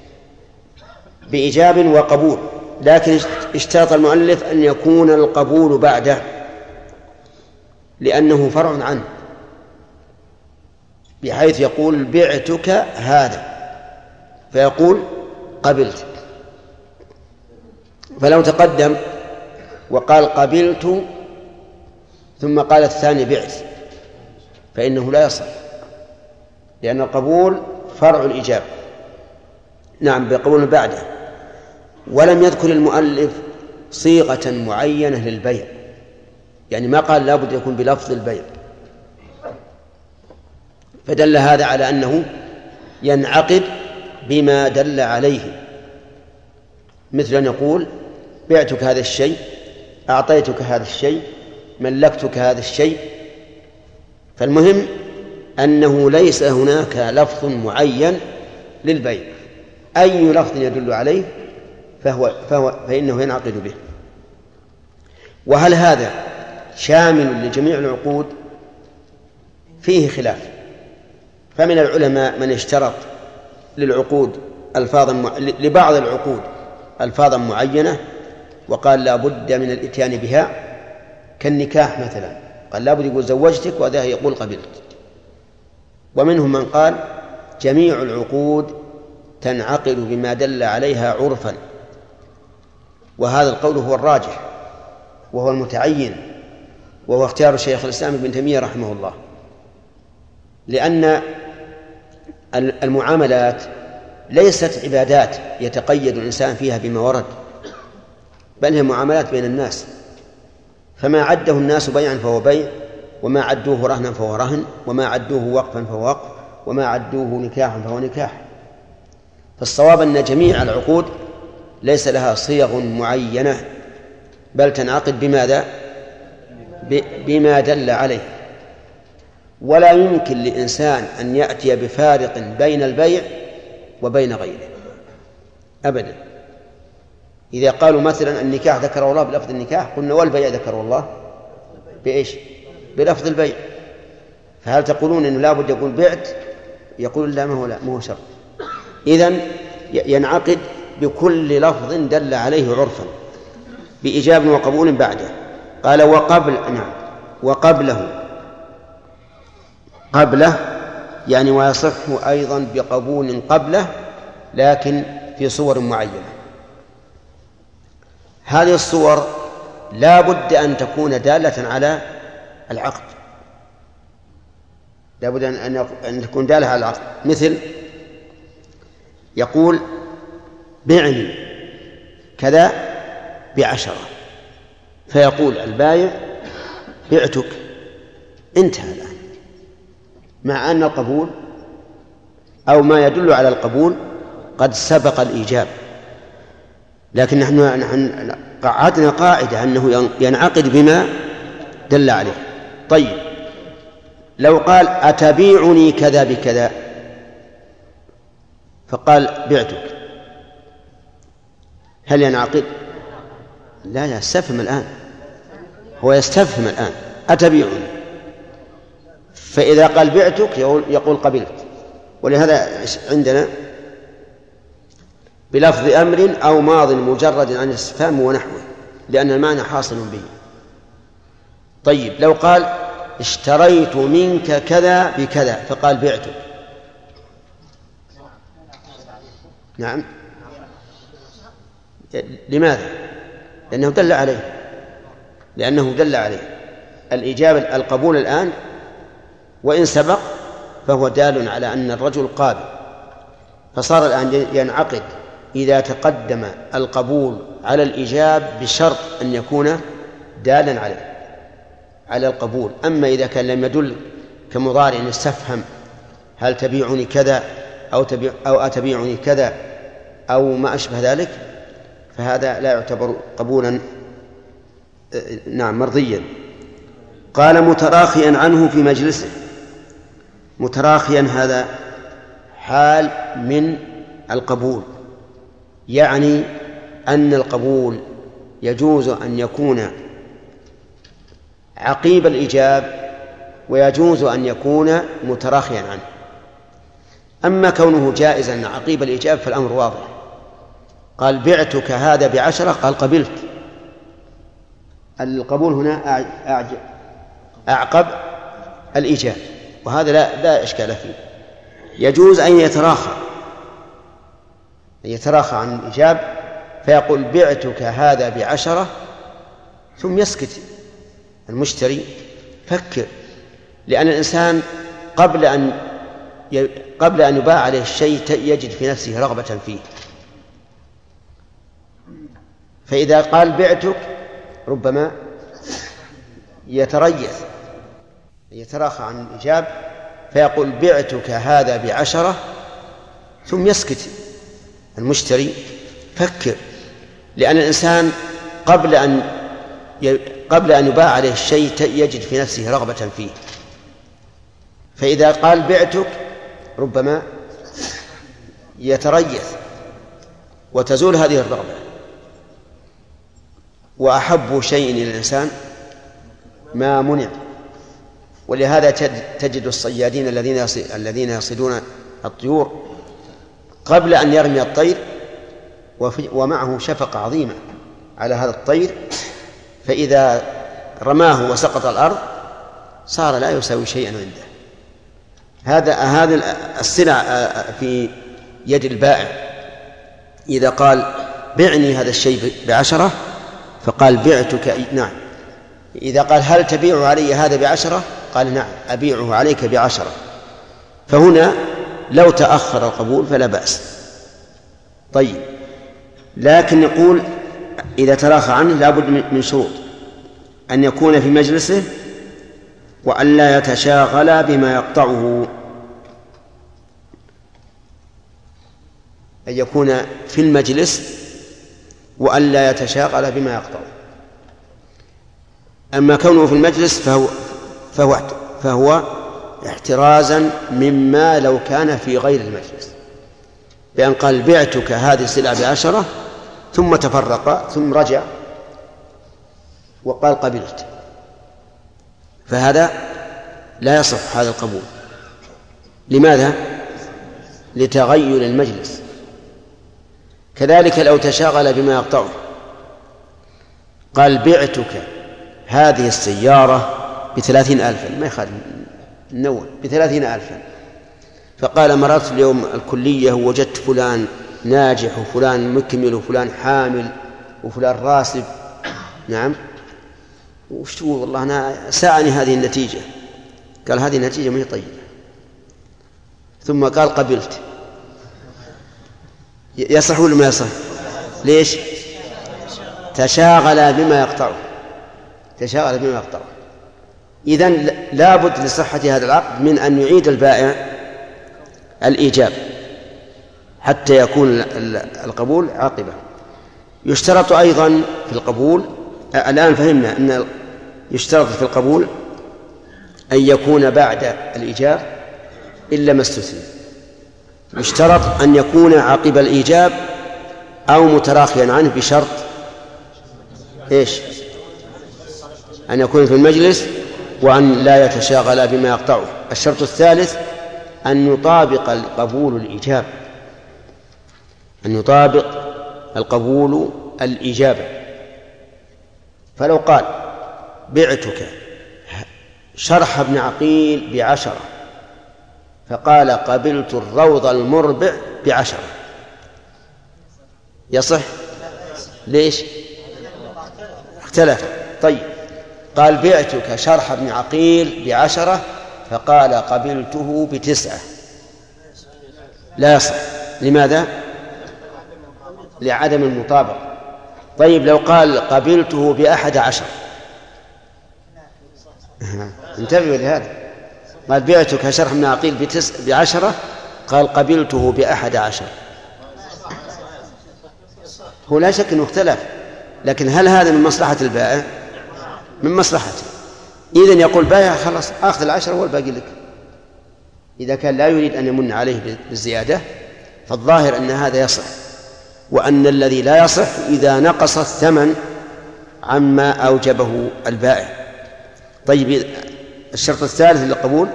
بإيجاب وقبول. لكن اشترط المؤلف أن يكون القبول بعده لأنه فرع عنه، بحيث يقول بعتك هذا فيقول قبلت. فلو تقدم وقال قبلت ثم قال الثاني بعت فإنه لا يصح، لأن القبول فرع الإجابة. نعم بقبول بعده. ولم يذكر المؤلف صيغة معينة للبيع، يعني ما قال لابد يكون بلفظ البيع، فدل هذا على أنه ينعقد بما دل عليه، مثل أن يقول بعتك هذا الشيء، أعطيتك هذا الشيء، ملكتك هذا الشيء. فالمهم أنه ليس هناك لفظ معين للبيع، أي لفظ يدل عليه فإنه ينعقد به. وهل هذا شامل لجميع العقود؟ فيه خلاف. فمن العلماء من اشترط للعقود لبعض العقود ألفاظا معينة وقال لا بد من الإتيان بها، كالنكاح مثلا، قال لا بد يقول زوجتك وذا يقول قبلت. ومنهم من قال جميع العقود تنعقد بما دل عليها عرفا، وهذا القول هو الراجح وهو المتعين، وهو اختيار شيخ الإسلام ابن تيمية رحمه الله، لأن المعاملات ليست عبادات يتقيد الإنسان فيها بما ورد، بل هي معاملات بين الناس، فما عده الناس بيعا فهو بيع، وما عدوه رهنا فهو رهن، وما عدوه وقفا فهو وقف، وما عدوه نكاحا فهو نكاح. فالصواب أن جميع العقود ليس لها صيغ معينة، بل تنعقد بماذا؟ بما دل عليه. ولا يمكن لإنسان أن يأتي بفارق بين البيع وبين غيره أبدا. إذا قالوا مثلا النكاح ذكره الله بلفظ النكاح، قلنا والبيع ذكره الله بإيش؟ بلفظ البيع. فهل تقولون إنه لا بد يقول بعت؟ يقول لا، ما هو شرط. إذن ينعقد بكل لفظ دل عليه عرفا بإيجاب وقبول بعده. قال وقبله يعني ويصح أيضا بقبول قبله، لكن في صور معينة. هذه الصور لا بد أن تكون دالة على العقد، لا بد أن تكون دالة على العقد. مثل يقول بعني كذا ب10، فيقول البايع بعتك، انتهى الآن، مع أن القبول أو ما يدل على القبول قد سبق الإيجاب. لكن نحن قعدنا قاعدة أنه ينعقد بما دل عليه. طيب لو قال أتبيعني كذا بكذا، فقال بعتك، هل ينعقد؟ لا، يستفهم الآن، هو يستفهم الآن أتبيعني، فإذا قال بعتك يقول قبلت. ولهذا عندنا بلفظ أمر أو ماض مجرد عن الاستفهام ونحوه، لأن المعنى حاصل به. طيب لو قال اشتريت منك كذا بكذا، فقال بعتك، نعم، لماذا؟ لأنه دل عليه الإجابة القبول الآن، وإن سبق فهو دال على أن الرجل قابل. فصار الآن ينعقد إذا تقدم القبول على الإجاب بشرط أن يكون دالا على القبول. أما إذا كان لم يدل كمضارع يستفهم هل تبيعني كذا أو أتبيعني كذا أو ما أشبه ذلك، فهذا لا يعتبر قبولا مرضيا. قال متراخيا عنه في مجلسه، متراخيا هذا حال من القبول، يعني أن القبول يجوز أن يكون عقيب الإيجاب ويجوز أن يكون متراخيا عنه. أما كونه جائزا عقيب الإيجاب فالأمر واضح. قال بعتك هذا ب10، قال قبلت. القبول هنا أعقب الإيجاب، وهذا لا إشكال فيه. يجوز أن يتراخى عن الإيجاب فيقول بعتك هذا ب10 ثم يسكت المشتري. فكر، لأن الإنسان قبل أن يباع عليه الشيء يجد في نفسه رغبة فيه، فإذا قال بعتك ربما يتراخى عن الإيجاب فيقول بعتك هذا ب10 ثم يسكت المشتري. فكر، لأن الإنسان قبل أن يباع عليه الشيء يجد في نفسه رغبة فيه، فإذا قال بعتك ربما يتريث وتزول هذه الرغبة. وأحب شيء إلى الإنسان ما منع، ولهذا تجد الصيادين الذين يصيدون الطيور قبل أن يرمي الطير ومعه شفقة عظيمة على هذا الطير، فإذا رماه وسقط الأرض صار لا يساوي شيئا عنده. هذا السلع في يد البائع. إذا قال بعني هذا الشيء ب10 فقال بعتك، نعم. إذا قال هل تبيع علي هذا ب10 قال نعم أبيعه عليك ب10. فهنا لو تأخر القبول فلا بأس. طيب، لكن نقول إذا تراخى عنه لابد من شروط: أن يكون في مجلسه، وأن لا يتشاغل بما يقطعه. أن يكون في المجلس وأن لا يتشاغل بما يقطعه. أما كونه في المجلس فهو احترازا مما لو كان في غير المجلس، بأن قال بعتك هذه السلعة ب10 ثم تفرق ثم رجع وقال قبلت، فهذا لا يصح هذا القبول. لماذا؟ لتغير المجلس. كذلك لو تشاغل بما يقطعه، قال بعتك هذه السيارة ب30,000، ما يخالف النوع، ب30,000. فقال مررت اليوم الكلية ووجدت فلان ناجح وفلان مكمل وفلان حامل وفلان راسب. نعم، وشو والله أنا ساءني هذه النتيجة. قال هذه النتيجة ما هي طيبة. ثم قال قبلت. يصح ولا ما يصح؟ ليش؟ تشاغل بما يقطعه. إذن لابد لصحة هذا العقد من أن يعيد البائع الإيجاب حتى يكون القبول عاقبة. يشترط أيضا في القبول، الآن فهمنا أن يشترط في القبول أن يكون بعد الإيجاب إلا ما استثني. يشترط أن يكون عقب الإيجاب أو متراخيا عنه بشرط إيش؟ أن يكون في المجلس وأن لا يتشاغل بما يقطعه. الشرط الثالث أن يطابق القبول الإيجاب، أن يطابق القبول الإجابة. فلو قال بعتك شرح ابن عقيل ب10 فقال قبلت الروض المربع ب10، يصح؟ ليش؟ اختلف. طيب، قال بعتك شرح ابن عقيل ب10 فقال قبلته ب9، لا يصح. لماذا؟ لعدم المطابقة. طيب، لو قال قبلته ب11، انتبهوا لهذا. قال بعتك شرح ابن عقيل ب10 قال قبلته ب11، هو لا شك أنه اختلف، لكن هل هذا من مصلحة البائع؟ من مصلحته. إذن يقول بائع خلاص أخذ 10 والباقي لك. إذا كان لا يريد أن يمن عليه بالزيادة فالظاهر أن هذا يصح، وأن الذي لا يصح إذا نقص الثمن عما أوجبه البائع. طيب، الشرط الثالث للقبول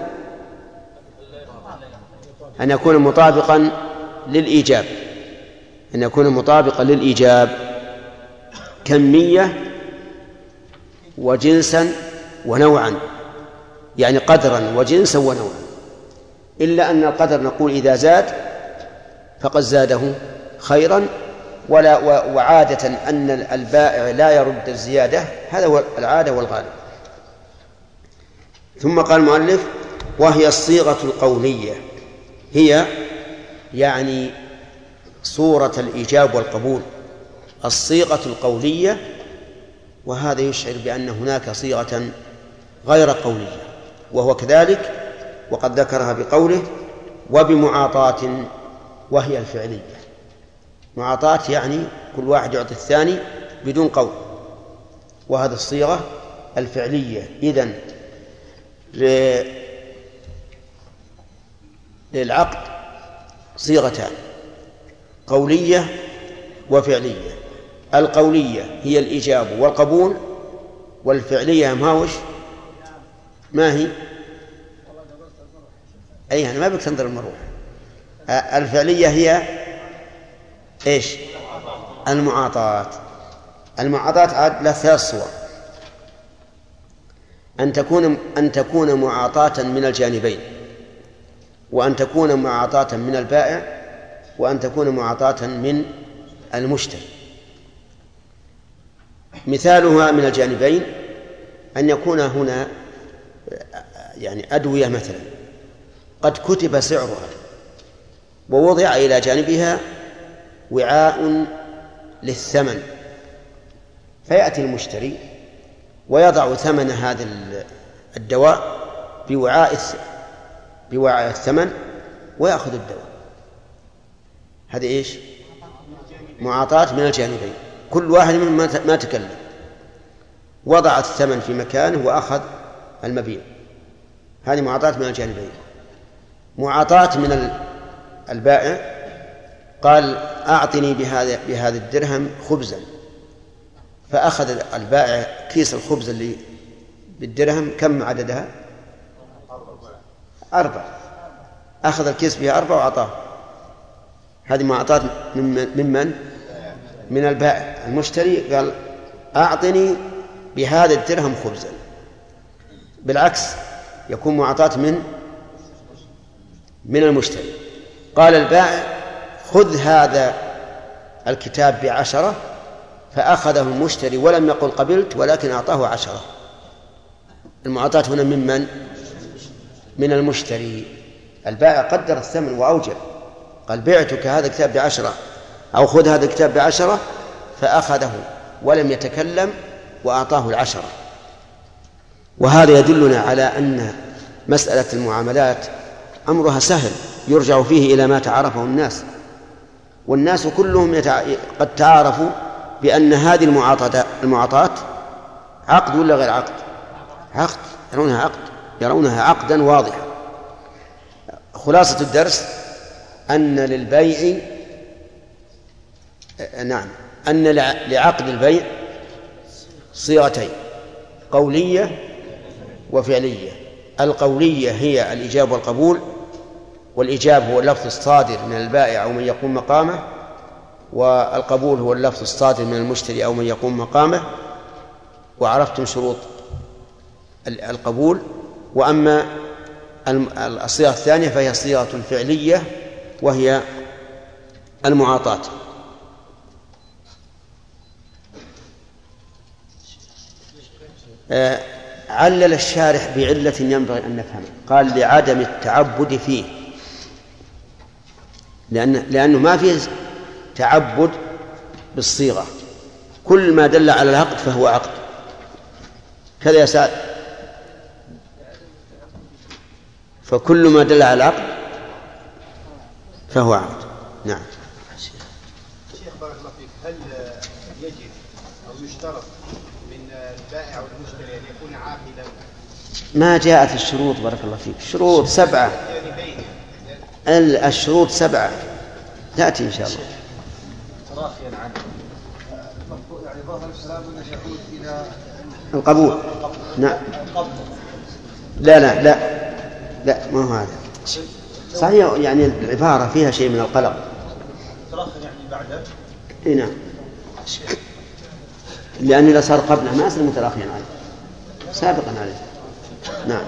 أن يكون مطابقا للإيجاب، أن يكون مطابقا للإيجاب كمية وجنسا ونوعا، يعني قدرا وجنسا ونوعا، إلا أن القدر نقول إذا زاد فقد زاده خيرا، وعادة أن البائع لا يرد الزيادة، هذا هو العادة والغالب. ثم قال المؤلف: وهي الصيغة القولية، هي يعني صورة الإيجاب والقبول، الصيغة القولية. وهذا يشعر بأن هناك صيغة غير قولية، وهو كذلك، وقد ذكرها بقوله: وبمعاطاة، وهي الفعلية. معاطاة يعني كل واحد يعطي الثاني بدون قول، وهذه الصيغة الفعلية. إذن للعقد صيغتان: قولية وفعلية. القولية هي الإيجاب والقبول، والفعلية ما هي؟ أي أنا ما بك تنظر المروح. الفعلية هي إيش؟ المعاطاة. المعاطاة عاد لها 3 صور: أن تكون معاطاة من الجانبين، وأن تكون معاطاة من البائع، وأن تكون معاطاة من المشتري. مثالها من الجانبين أن يكون هنا يعني أدوية مثلا قد كتب سعرها ووضع إلى جانبها وعاء للثمن، فيأتي المشتري ويضع ثمن هذا الدواء بوعاء الثمن ويأخذ الدواء. هذا إيش؟ معاطاة من الجانبين، كل واحد منهم ما تكلم، وضع الثمن في مكانه وأخذ المبيع. هذه معاطاة من الجانبين. معاطاة من البائع قال: أعطني بهذا الدرهم خبزا، فأخذ البائع كيس الخبز اللي بالدرهم، كم عددها؟ 4. أخذ الكيس بها 4 وأعطاه. هذه معاطاة ممن؟ من البائع. المشتري قال: أعطني بهذا الدرهم خبزا. بالعكس يكون معاطاة من المشتري. قال البائع: خذ هذا الكتاب ب10، فأخذه المشتري ولم يقل قبلت، ولكن أعطاه 10. المعاطاة هنا ممن؟ من المشتري. البائع قدر الثمن وأوجب، قال: بعتك هذا الكتاب ب10، أو خذ هذا الكتاب ب10، فأخذه ولم يتكلم وأعطاه 10. وهذا يدلنا على أن مسألة المعاملات أمرها سهل، يرجع فيه إلى ما تعارفه الناس، والناس كلهم قد تعارفوا بأن هذه المعاطاة عقد ولا غير عقد؟ عقد، يرونها عقدا واضحا. خلاصة الدرس أن للبيع أن لعقد البيع صيغتين: قولية وفعلية. القولية هي الإيجاب والقبول، والإيجاب هو اللفظ الصادر من البائع أو من يقوم مقامه، والقبول هو اللفظ الصادر من المشتري أو من يقوم مقامه. وعرفتم شروط القبول. وأما الصيغة الثانية فهي صيغة الفعلية، وهي المعاطاة. علل الشارح بعلة ينبغي أن نفهمها، قال: لعدم التعبد فيه، لأنه ما فيه تعبد بالصيغة، كل ما دل على العقد فهو عقد. كذا يا سعد، فكل ما دل على العقد فهو عقد. نعم. شيخ بارك الله فيك، هل يجب أو يشترط من البائع والمشتري أن يكون عاقلا ما جاءت الشروط بارك الله فيك. الشروط 7. الشروط 7 تأتي إن شاء الله. تراخيا عنه يعني ظاهر الكلام أنه يعود إلى القبول. نعم. لا ما هو هذا صحيح، يعني العبارة فيها شيء من القلق. تراخيا يعني بعده. نعم، لأن إذا صار قبله ما أصير متراخيا عليه، سابقا عليه. نعم.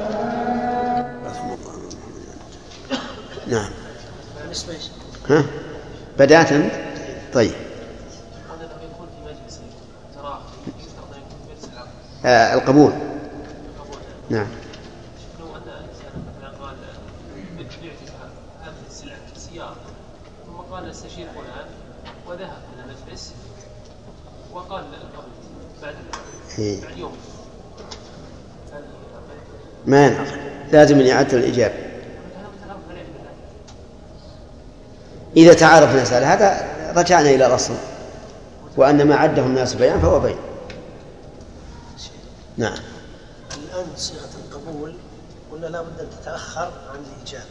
نعم. ها بدأت أنت؟ طيب. القبول. نعم. لو أن الإنسان مثلا قال بعت هذه السلعة في سيارة ثم قال استشير فلان وذهب إلى المجلس وقال القبول بعد يوم ما ينعقد، لازم إعادة الإجابة. إذا تعارف الناس على هذا رجعنا إلى الأصل، وأن ما عده الناس بيان فهو بيان. نعم. الآن صيغة القبول قلنا لا بد أن تتأخر عن الإيجاب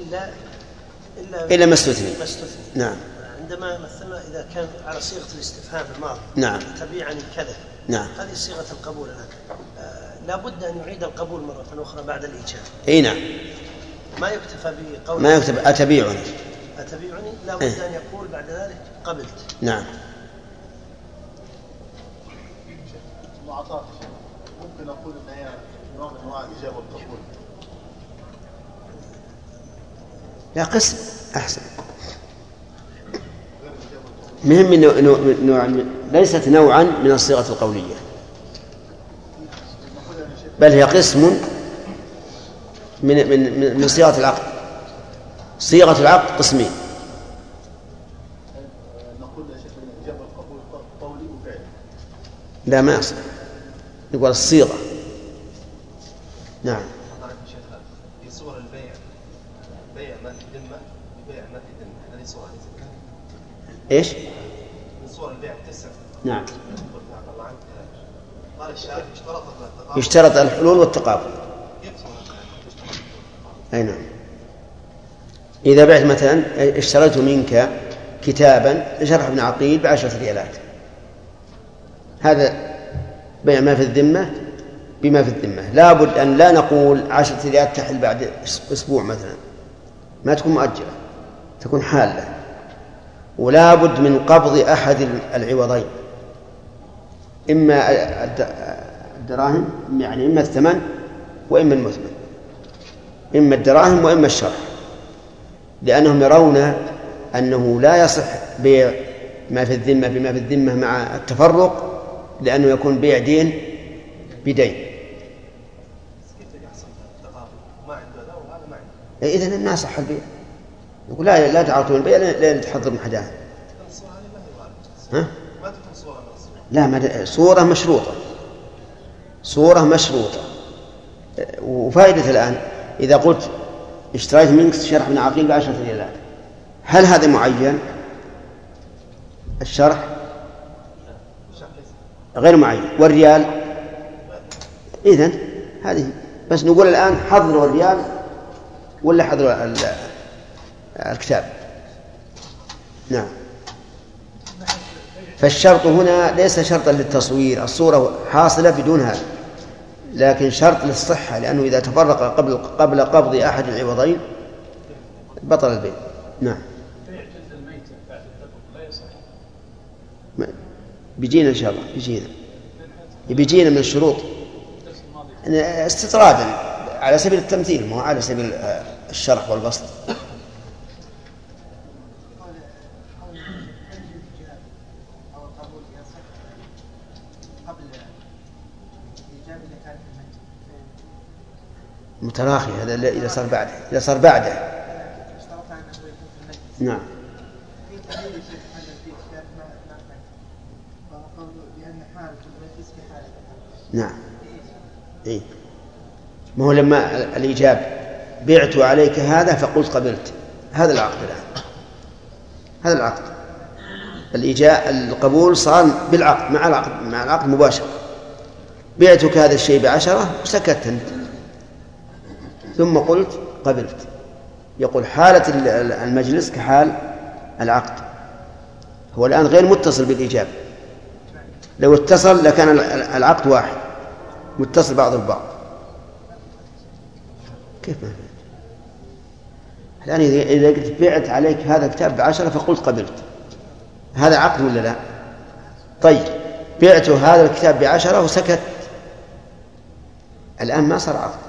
إلا ما استثني. نعم. عندما مثلنا إذا كان على صيغة الاستفهام الماضي. نعم. تبيعني كذا. نعم. هذه صيغة القبول الآن. لا بد أن يعيد القبول مرة أخرى بعد الإيجاب. أي نعم. ما يكتفى بقول. ما يكتفى أتبيعني. لا بد أن يقول بعد ذلك قبلت. نعم. معطاف ممكن أقول أن هي نوع من أنواع الإجابة والقبول. لا قسم أحسن. مهم نوع ليست نوعا من الصيغة القولية، بل هي قسم من صيغة العقد. صيغة العقد قسمين. نقول يا شيخ الإجابة والقبول قولي وفعلي. لا ما يصح، يقول الصيغة. نعم. في صور البيع بيع ما في ذمة ببيع ما في ذمة، هذه صور ايش؟ من صور البيع 9. نعم. قال الشارع يشترط الحلول والتقابل. أي نعم. إذا بعت مثلا اشتريت منك كتابا شرح ابن عقيل ب10 ريالات، هذا بيع ما في الذمة بما في الذمة. لا بد أن لا نقول 10 ريالات تحل بعد أسبوع مثلا، ما تكون مؤجلة، تكون حالة. ولا بد من قبض أحد العوضين، إما الدراهم يعني إما الثمن وإما المثمن، إما الدراهم وإما الشرح، لأنهم يرون أنه لا يصح بيع ما في الذمة بما في الذمة مع التفرق، لأنه يكون بيع دين بدين. إذن ما صح البيع. يقول لا تعرضوا البيع لا تحضر من حداها. ها؟ لا صورة مشروطة، صورة مشروطة. وفائدة الآن إذا قلت اشتريت منك شرح ابن عقيل ب10 ريالات، هل هذا معين؟ الشرح غير معين والريال إذن هذه بس. نقول الآن حضروا الريال ولا حضروا الكتاب. نعم. فالشرط هنا ليس شرطا للتصوير، الصورة حاصلة بدون هذا، لكن شرط للصحة، لأنه إذا تفرق قبل قبض أحد العوضين بطل البيع. نعم. بيجينا إن شاء الله، بيجينا من الشروط استطرادا على سبيل التمثيل، مو على سبيل الشرح والبسط. متراخي هذا إذا صار بعده. نعم. نعم. إيه. ما هو لما الإجابة بعت عليك هذا فقلت قبلت، هذا العقد الآن، هذا العقد. القبول صار بالعقد مع العقد مباشرة. بعتك هذا الشيء ب10 وسكت أنت ثم قلت قبلت، يقول حالة المجلس كحال العقد. هو الآن غير متصل بالإجابة، لو اتصل لكان العقد واحد متصل بعض البعض. كيف ما فهمت؟ الآن إذا قلت بعت عليك هذا الكتاب ب10 فقلت قبلت، هذا عقد ولا لا؟ طيب بعت هذا الكتاب ب10 وسكت، الآن ما صار عقد.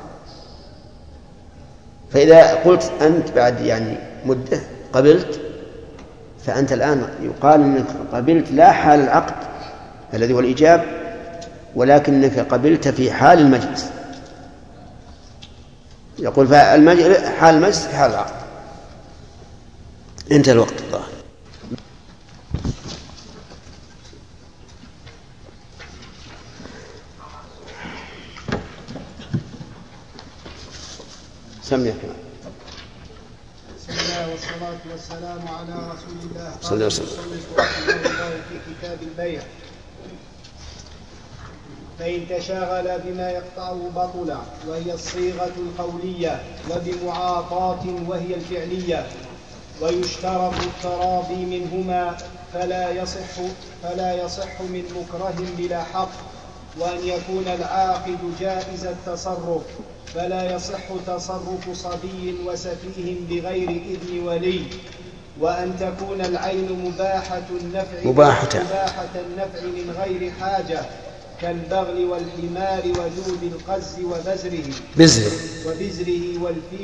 فإذا قلت أنت بعد يعني مدة قبلت، فأنت الآن يقال أنك قبلت لا حال العقد الذي هو الإيجاب، ولكنك قبلت في حال المجلس. يقول حال المجلس حال العقد. انتهى الوقت الظاهر. سمي كمان. بسم الله والصلاة والسلام على رسول الله. صلى الله عليه وسلم. في كتاب البيع: فإن تشاغل بما يقطعه بطلا، وهي الصيغة القولية، وبمعاطاة وهي الفعلية، ويشترط التراضي منهما، فلا يصح من مكره بلا حق، وأن يكون العاقد جائز التصرف، فلا يصح تصرف صبي وسفيه بغير إذن ولي، وأن تكون العين مباحة النفع من غير حاجة، كالبغل والحمار ودود القز وبزره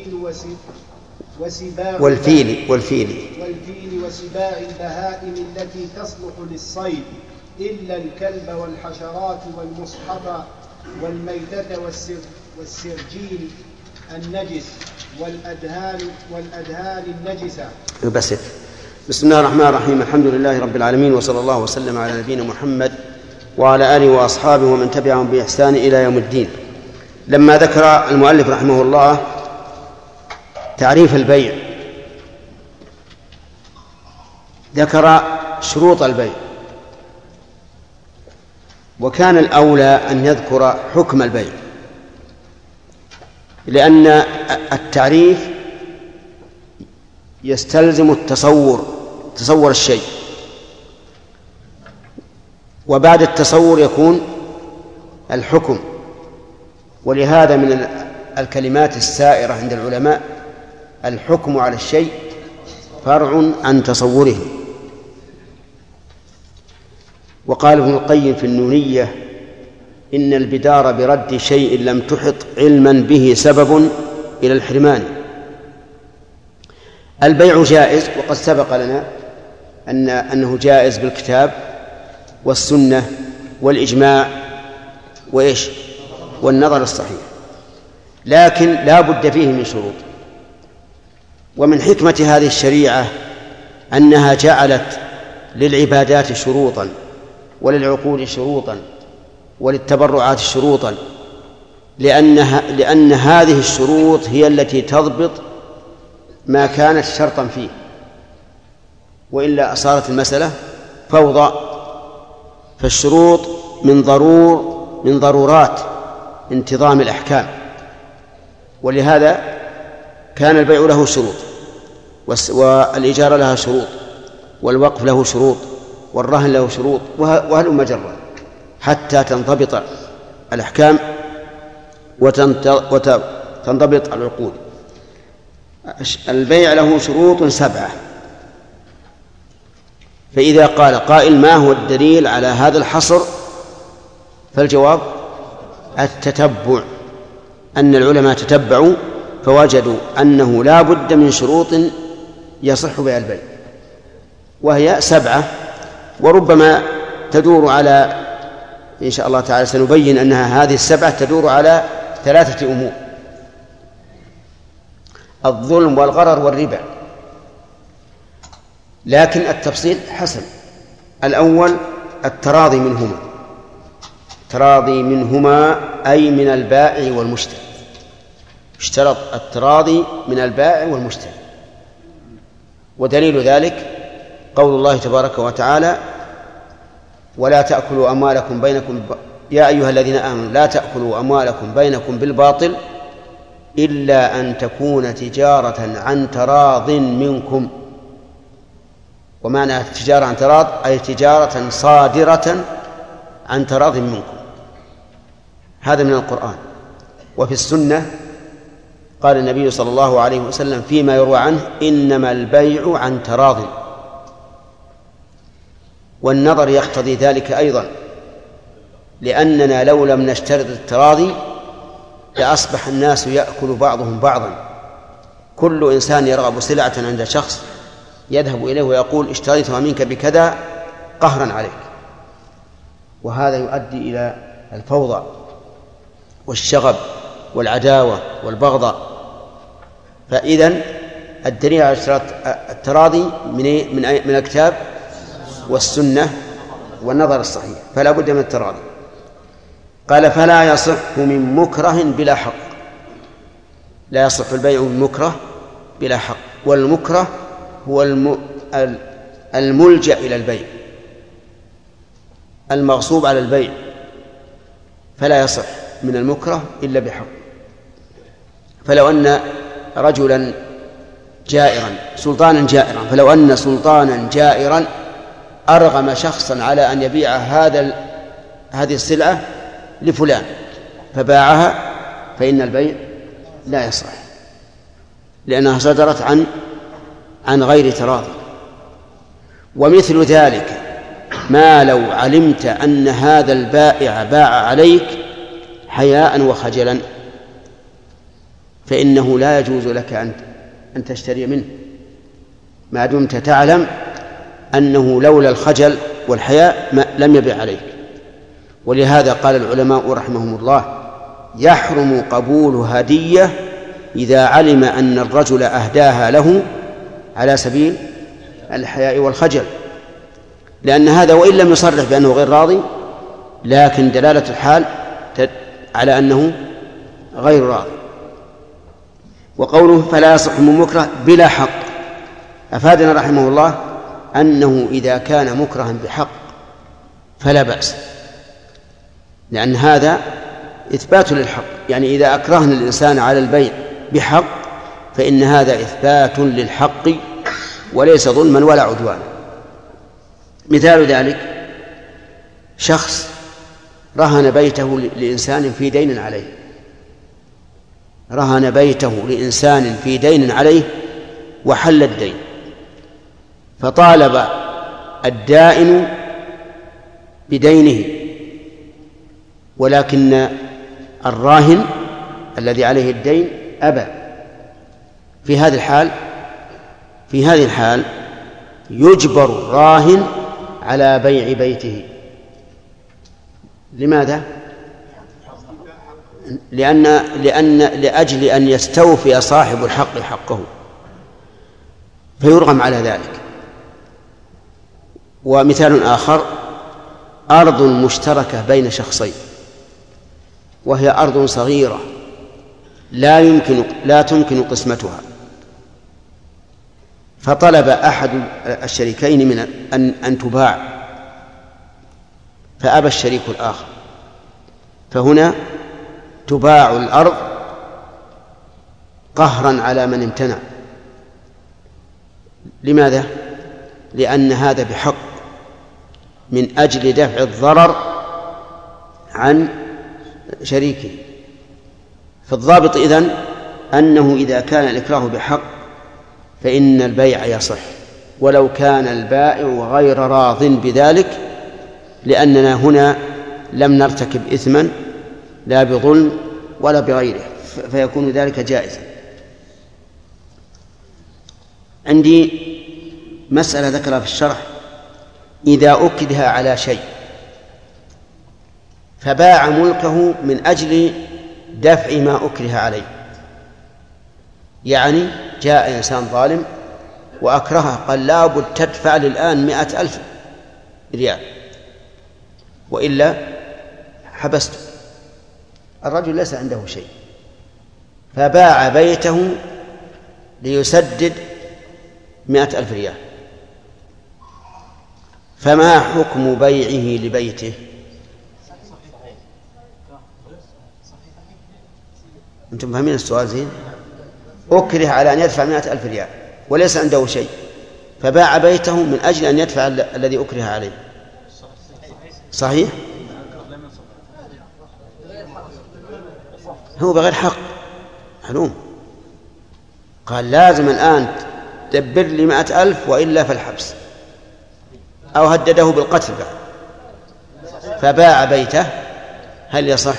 والفيل وسباع البهائم التي تصلح للصيد، إلا الكلب والحشرات والمصحف والميتة والسرجين النجس والأدهان النجسة. بسم الله الرحمن الرحيم. الحمد لله رب العالمين، وصلى الله وسلم على نبينا محمد وعلى آله وأصحابه ومن تبعهم بإحسان إلى يوم الدين. لما ذكر المؤلف رحمه الله تعريف البيع، ذكر شروط البيع، وكان الأولى أن يذكر حكم البيع، لأن التعريف يستلزم تصور الشيء، وبعد التصور يكون الحكم. ولهذا من الكلمات السائرة عند العلماء الحكم على الشيء فرع عن تصوره. وقال ابن القيم في النونية: إن البدار برد شيء لم تحط علما به سبب إلى الحرمان. البيع جائز، وقد سبق لنا أنه جائز بالكتاب والسنة والإجماع والنظر الصحيح، لكن لا بد فيه من شروط. ومن حكمة هذه الشريعة أنها جعلت للعبادات شروطا، وللعقود شروطا، وللتبرعات شروطا، لأن هذه الشروط هي التي تضبط ما كانت شرطا فيه، وإلا صارت المسألة فوضى. فالشروط من ضرورات انتظام الأحكام، ولهذا كان البيع له شروط، والإجارة لها شروط، والوقف له شروط، والرهن له شروط، وهلم جرا حتى تنضبط الأحكام وتنضبط العقود. البيع له شروط 7. فإذا قال قائل: ما هو الدليل على هذا الحصر؟ فالجواب: التتبع، أن العلماء تتبعوا فوجدوا أنه لا بد من شروط يصح بها البيع، وهي 7، وربما تدور على، إن شاء الله تعالى سنبين أنها هذه 7 تدور على 3 أمور: الظلم والغرر والربا، لكن التفصيل حسن. الأول التراضي منهما أي من البائع والمشتري. اشترط التراضي من البائع والمشتري، ودليل ذلك قول الله تبارك وتعالى: ولا تأكلوا أموالكم بينكم يا أيها الذين آمنوا لا تأكلوا أموالكم بينكم بالباطل إلا أن تكون تجارة عن تراض منكم. ومعنى التجارة عن تراض أي تجارة صادرة عن تراض منكم. هذا من القرآن. وفي السنة قال النبي صلى الله عليه وسلم فيما يروى عنه: إنما البيع عن تراض. والنظر يقتضي ذلك أيضا، لأننا لو لم نشترط التراضي لأصبح الناس يأكل بعضهم بعضا. كل إنسان يرغب سلعة عند شخص يذهب إليه ويقول: اشتريتها منك بكذا قهرا عليك. وهذا يؤدي إلى الفوضى والشغب والعداوة والبغضاء. فإذن الدليل على اشتراط التراضي من الكتاب والسنة والنظر الصحيح، فلا بد من التراضي. قال: فلا يصح من مكره بلا حق. لا يصح البيع من مكره بلا حق. والمكره هو الملجأ إلى البيع، المغصوب على البيع، فلا يصح من المكره إلا بحق. فلو أن رجلا جائرا سلطانا جائرا فلو أن سلطانا جائرا أرغم شخصا على أن يبيع هذه السلعة لفلان فباعها، فإن البيع لا يصح، لأنها صدرت عن غير تراضي. ومثل ذلك ما لو علمت أن هذا البائع باع عليك حياء وخجلا، فإنه لا يجوز لك أن تشتري منه، ما دمت تعلم أنه لولا الخجل والحياء لم يبيع عليك. ولهذا قال العلماء رحمهم الله: يحرم قبول هدية إذا علم أن الرجل أهداها له على سبيل الحياء والخجل، لأن هذا وإن لم يصرح بأنه غير راضي، لكن دلالة الحال على أنه غير راضي. وقوله: فلا يصح من مكره بلا حق، أفادنا رحمه الله أنه إذا كان مكرها بحق فلا بأس، لأن هذا إثبات للحق. يعني إذا أكرهنا الإنسان على البيع بحق فإن هذا إثبات للحق وليس ظلما ولا عدوانا. مثال ذلك: شخص رهن بيته لإنسان في دين عليه، رهن بيته لإنسان في دين عليه وحل الدين، فطالب الدائن بدينه، ولكن الراهن الذي عليه الدين أبى. في هذه الحال يجبر الراهن على بيع بيته. لماذا؟ لأجل أن يستوفي صاحب الحق حقه، فيرغم على ذلك. ومثال آخر: أرض مشتركة بين شخصين وهي أرض صغيرة لا تمكن قسمتها، فطلب أحد الشريكين من أن تباع، فأبى الشريك الآخر، فهنا تباع الأرض قهرا على من امتنع. لماذا؟ لأن هذا بحق من أجل دفع الضرر عن شريكه. فالضابط إذن أنه إذا كان الإكراه بحق فإن البيع يصح، ولو كان البائع غير راض بذلك، لأننا هنا لم نرتكب إثما لا بظلم ولا بغيره، فيكون ذلك جائزا. عندي مسألة ذكرها في الشرح: إذا أكره على شيء فباع ملكه من أجل دفع ما أكره عليه، يعني جاء إنسان ظالم وأكرهه، قال: لا بد تدفع الآن 100,000 ريال وإلا حبسته. الرجل ليس عنده شيء، فباع بيته ليسدد 100,000 ريال، فما حكم بيعه لبيته؟ أنتم فاهمين السؤال زين؟ أكره على أن يدفع 100,000 ريال وليس عنده شيء، فباع بيته من أجل أن يدفع الذي أكره عليه، صحيح؟ هو بغير حق معلوم. قال لازم الآن تدبر لي 100,000 وإلا فالحبس، أو هدده بالقتل بعد، فباع بيته. هل يصح؟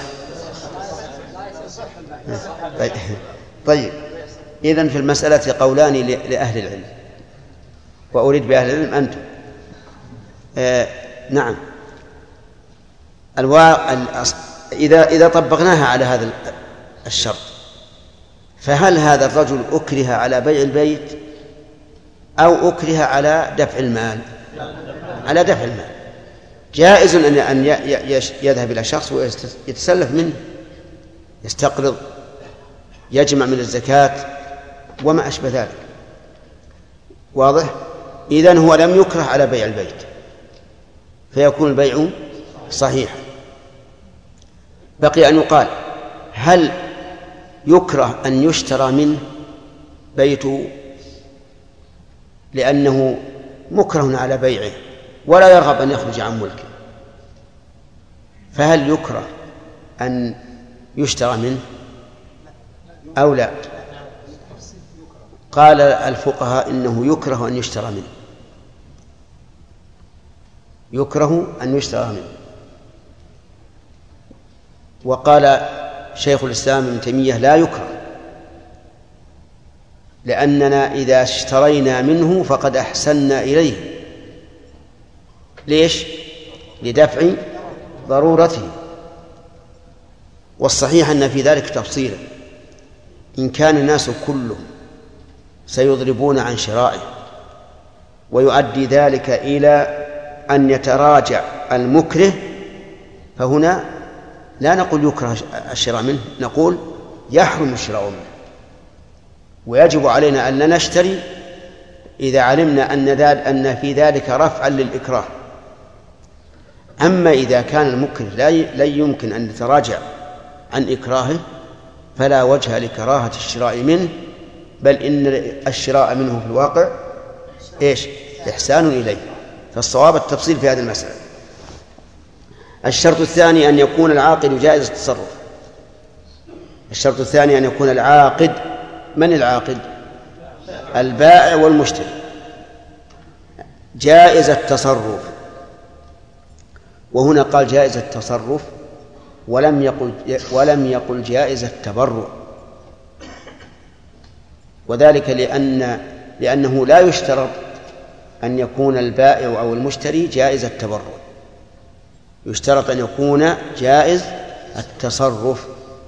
طيب إذن في المسألة قولان لأهل العلم، وأريد بأهل العلم أنتم. نعم، إذا طبقناها على هذا الشرط، فهل هذا الرجل أكره على بيع البيت أو أكره على دفع المال؟ على دفع المال. جائز أن يذهب إلى شخص ويتسلف منه، يستقرض، يجمع من الزكاة وما أشبه ذلك. واضح؟ إذن هو لم يكره على بيع البيت، فيكون البيع صحيح. بقي أن يقال هل يكره أن يشترى منه بيته لأنه مكره على بيعه ولا يرغب أن يخرج عن ملكه، فهل يكره أن يشترى منه أو لا؟ قال الفقهاء إنه يكره أن يشترى منه، يكره أن يشترى منه. وقال شيخ الإسلام ابن تيمية لا يكره، لأننا إذا اشترينا منه فقد أحسنا إليه. ليش؟ لدفع ضرورته. والصحيح أن في ذلك تفصيلا، إن كان الناس كلهم سيضربون عن شرائه ويؤدي ذلك إلى أن يتراجع المكره، فهنا لا نقول يكره الشراء منه، نقول يحرم الشراء منه، ويجب علينا أن لا نشتري إذا علمنا أن في ذلك رفعا للإكراه. أما إذا كان المكره لا يمكن أن يتراجع عن إكراهه فلا وجه لكراهة الشراء منه، بل إن الشراء منه في الواقع إيش؟ إحسان إليه. فالصواب التفصيل في هذه المسألة. الشرط الثاني أن يكون العاقد جائز التصرف. الشرط الثاني أن يكون العاقد، من العاقد؟ البائع والمشتري، جائز التصرف. وهنا قال جائز التصرف ولم يقل جائز التبرع، وذلك لأنه لا يشترط أن يكون البائع أو المشتري جائز التبرع، يشترط أن يكون جائز التصرف.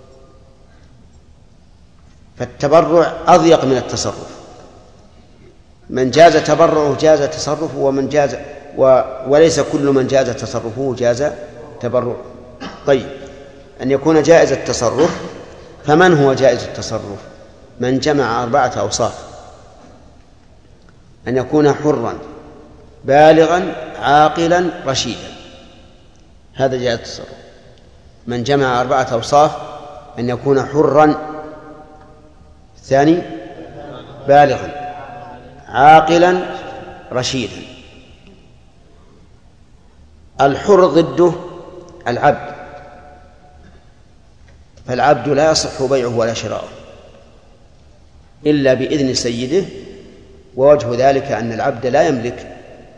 فالتبرع أضيق من التصرف، من جاز تبرعه جاز تصرفه، ومن جاز وليس كل من جاز تصرفه جاز تبرعه. طيب، أن يكون جائز التصرف، فمن هو جائز التصرف؟ من جمع 4 أوصاف: أن يكون حرا بالغا عاقلا رشيدا، هذا جائز التصرف. من جمع 4 أوصاف: أن يكون حرا، الثاني بالغا عاقلا رشيدا. الحر ضده العبد، فالعبد لا يصح بيعه ولا شراؤه إلا بإذن سيده، ووجه ذلك أن العبد لا يملك،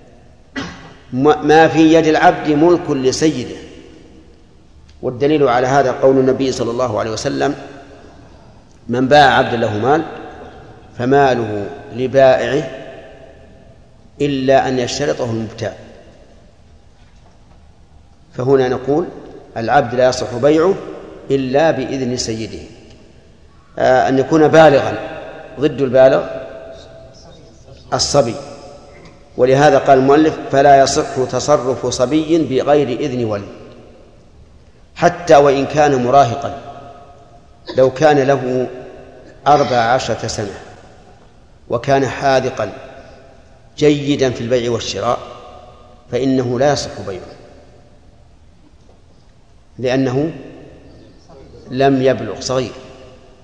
ما في يد العبد ملك لسيده. والدليل على هذا قول النبي صلى الله عليه وسلم: من باع عبدا له مال فماله لبائعه إلا أن يشترطه المبتاع. فهنا نقول العبد لا يصح بيعه إلا بإذن سيده. أن يكون بالغا، ضد البالغ الصبي، ولهذا قال المؤلف: فلا يصح تصرف صبي بغير إذن ولي، حتى وإن كان مراهقا، لو كان له 14 سنة وكان حاذقا جيدا في البيع والشراء فإنه لا يصح بيعه، لأنه لم يبلغ، صغير.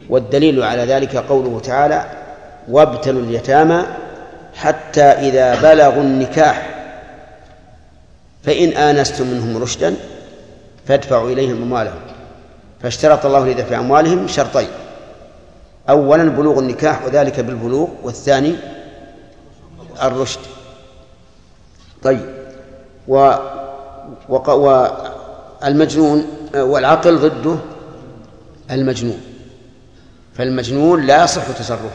والدليل على ذلك قوله تعالى: وابتلوا اليتامى حتى إذا بلغوا النكاح فإن آنستم منهم رشدا فادفعوا إليهم أموالهم. فاشترط الله لدفع أموالهم شرطين: أولا بلوغ النكاح وذلك بالبلوغ، والثاني الرشد. طيب، والمجنون والعقل ضده المجنون، فالمجنون لا يصح تصرفه.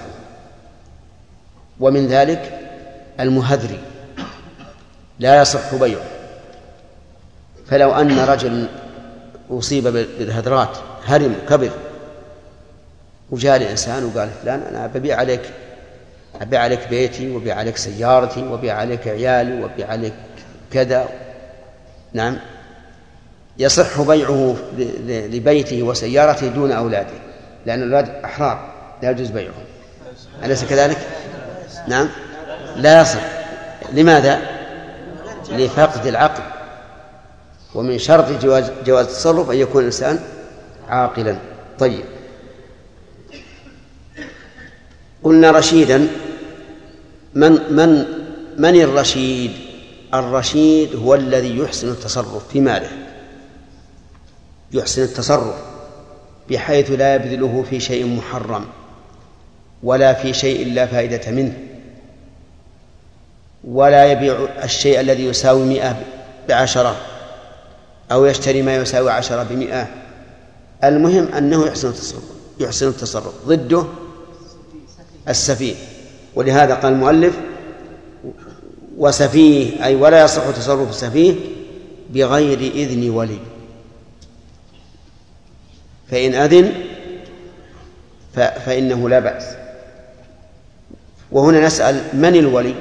ومن ذلك المهذري لا يصح بيعه. فلو أن رجل أصيب بالهذرات، هرم كبر، وجاء الإنسان وقال: فلان أنا أبيع عليك بيتي، وبيع عليك سيارتي، وبيع عليك عيالي، وبيع عليك كذا، نعم، يصح بيعه لبيته وسيارته دون أولاده، لأن الأولاد أحرار لا يجوز بيعهم. أليس كذلك؟ نعم، لا يصح. لماذا؟ لفقد العقل. ومن شرط جواز التصرف أن يكون الإنسان عاقلا. طيب، قلنا رشيدا. من الرشيد؟ الرشيد هو الذي يحسن التصرف في ماله، يحسن التصرف بحيث لا يبذله في شيء محرم ولا في شيء لا فائدة منه، ولا يبيع الشيء الذي يساوي 100 ب10، أو يشتري ما يساوي 10 ب100. المهم أنه يحسن التصرف. ضده السفيه. ولهذا قال المؤلف: وسفيه، أي ولا يصح تصرف السفيه بغير إذن ولي. فإن أذن فإنه لا بأس. وهنا نسأل: من الولي؟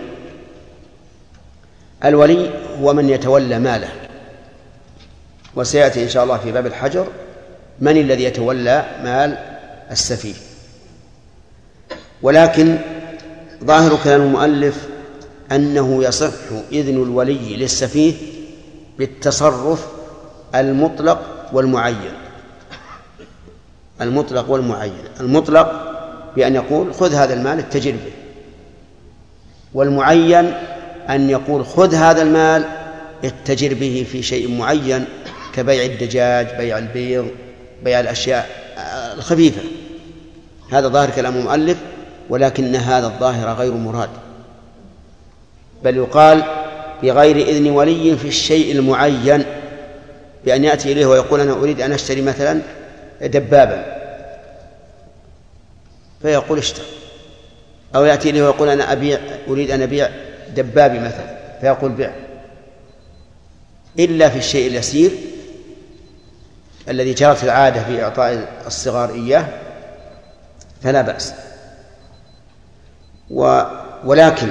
الولي هو من يتولى ماله، وسيأتي إن شاء الله في باب الحجر من الذي يتولى مال السفيه. ولكن ظاهر كلام المؤلف أنه يصح إذن الولي للسفيه بالتصرف المطلق والمعين. المطلق والمعين: المطلق بأن يقول: خذ هذا المال اتجر به، والمعين أن يقول: خذ هذا المال اتجر به في شيء معين كبيع الدجاج، بيع البيض، بيع الأشياء الخفيفة. هذا ظاهر كلام المؤلف، ولكن هذا الظاهر غير مراد، بل يقال بغير إذن ولي في الشيء المعين، بأن يأتي إليه ويقول: أنا أريد أن أشتري مثلا دبابا، فيقول: اشتر. أو يأتي إليه ويقول: أنا أريد أن أبيع دبابي مثلا، فيقول: بيع. إلا في الشيء اليسير الذي جرت العادة في إعطاء الصغار إياه فلا بأس. ولكن